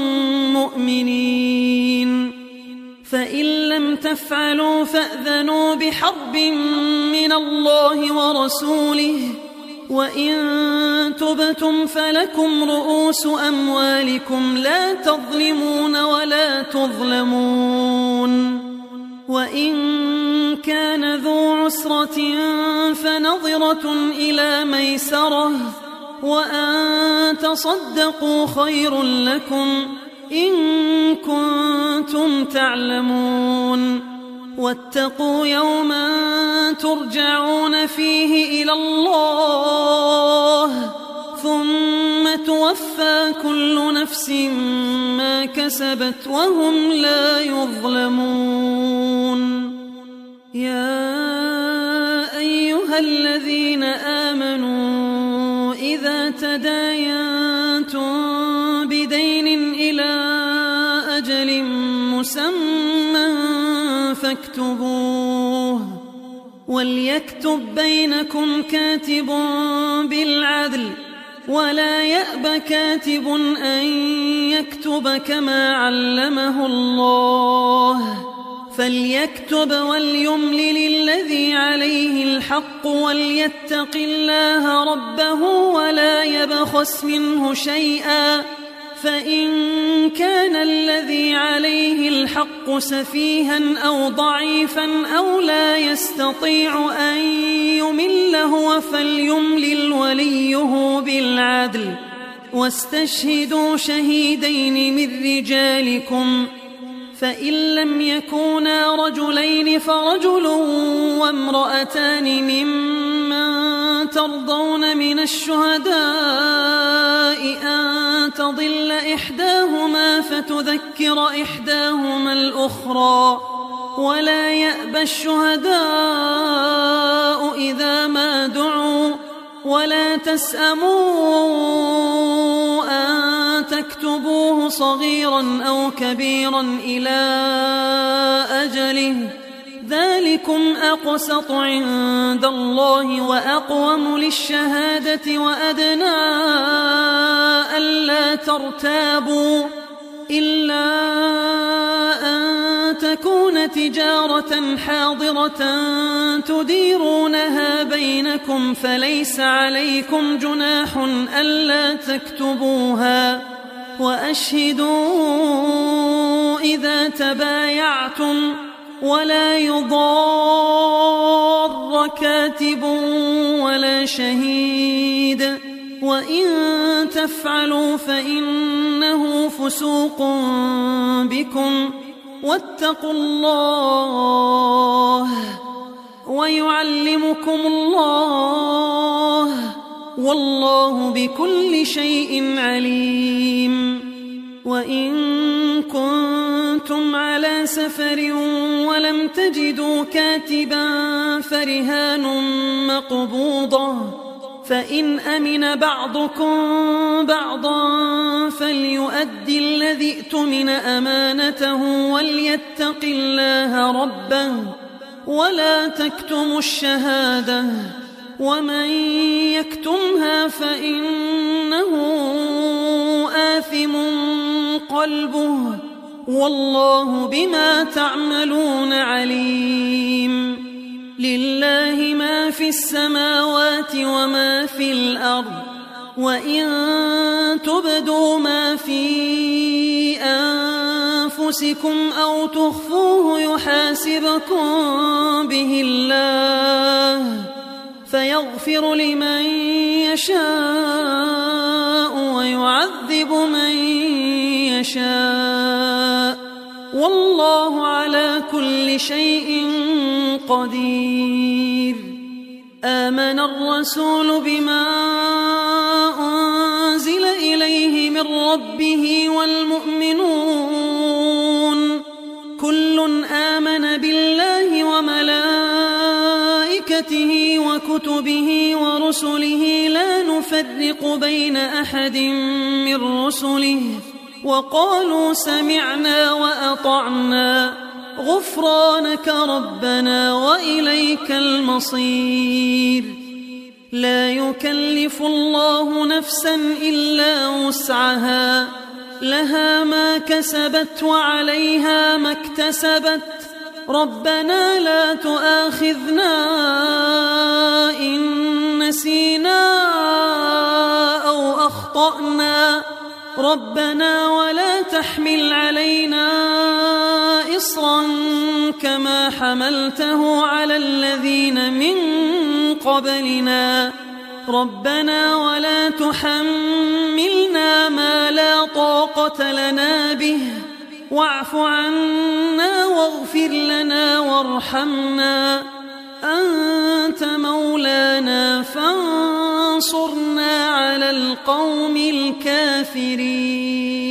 مؤمنين فإن لم تفعلوا فأذنوا بحرب من الله ورسوله وإن تبتم فلكم رؤوس أموالكم لا تظلمون ولا تظلمون. وإن كان ذو عسرة فنظرة إلى ميسرة وأن تصدقوا خير لكم إن كنتم تعلمون. واتقوا يوما ترجعون فيه إلى الله ثم توفى كل نفس ما كسبت وهم لا يظلمون. يا أيها الذين آمنوا إذا تداينتم بدين إلى أجل مسمى فاكتبوه وليكتب بينكم كاتب بالعدل ولا يأب كاتب أن يكتب كما علمه الله فليكتب وليملل الذي عليه الحق وليتق الله ربه ولا يبخس منه شيئا فإن كان الذي عليه الحق سفيها أو ضعيفا أو لا يستطيع أن يمل هو فليملل وليه بالعدل واستشهدوا شهيدين من رجالكم فإن لم يكونا رجلين فرجل وامرأتان ممن ترضون من الشهداء أن تضل إحداهما فتذكر إحداهما الأخرى ولا يأبى الشهداء إذا ما دعوا ولا تسأموا أن تكتبوه صغيرا أو كبيرا إلى أجله ذلكم أقسط عند الله وأقوم للشهادة وأدنى ألا ترتابوا إلا أن تكون تجارة حاضرة تديرونها بينكم فليس عليكم جناح ألا تكتبوها وأشهدوا إذا تبايعتم ولا يضار كاتب ولا شهيد وإن تفعلوا فإنه فسوق بكم واتقوا الله ويعلمكم الله والله بكل شيء عليم. وإن كنتم على سفر ولم تجدوا كاتبا فرهان مقبوضة فإن أمن بعضكم بعضا فليؤدي الذي اؤتمن أمانته وليتق الله ربه ولا تكتموا الشهادة ومن يكتمها فإنه آثم قلبه والله بما تعملون عليم. لله ما في السماوات وما في الأرض وإن تبدوا ما في أنفسكم أو تخفوه يحاسبكم به الله فيغفر لمن يشاء ويعذب من يشاء والله على كل شيء قدير. آمن الرسول بما أنزل إليه من ربه والمؤمنون كل آمن بالله وملائكته وكتبه ورسله لا نفرق بين أحد من رسله وقالوا سمعنا وأطعنا غفرانك ربنا وإليك المصير. لا يكلف الله نفسا إلا وسعها لها ما كسبت وعليها ما اكتسبت ربنا لا تؤاخذنا إن نسينا أو أخطأنا ربنا ولا تحمل علينا إصرا كما حملته على الذين من قبلنا ربنا ولا تحملنا ما لا طاقة لنا به واعف عنا واغفر لنا وارحمنا أنت مولانا فانصرنا على القوم الكافرين.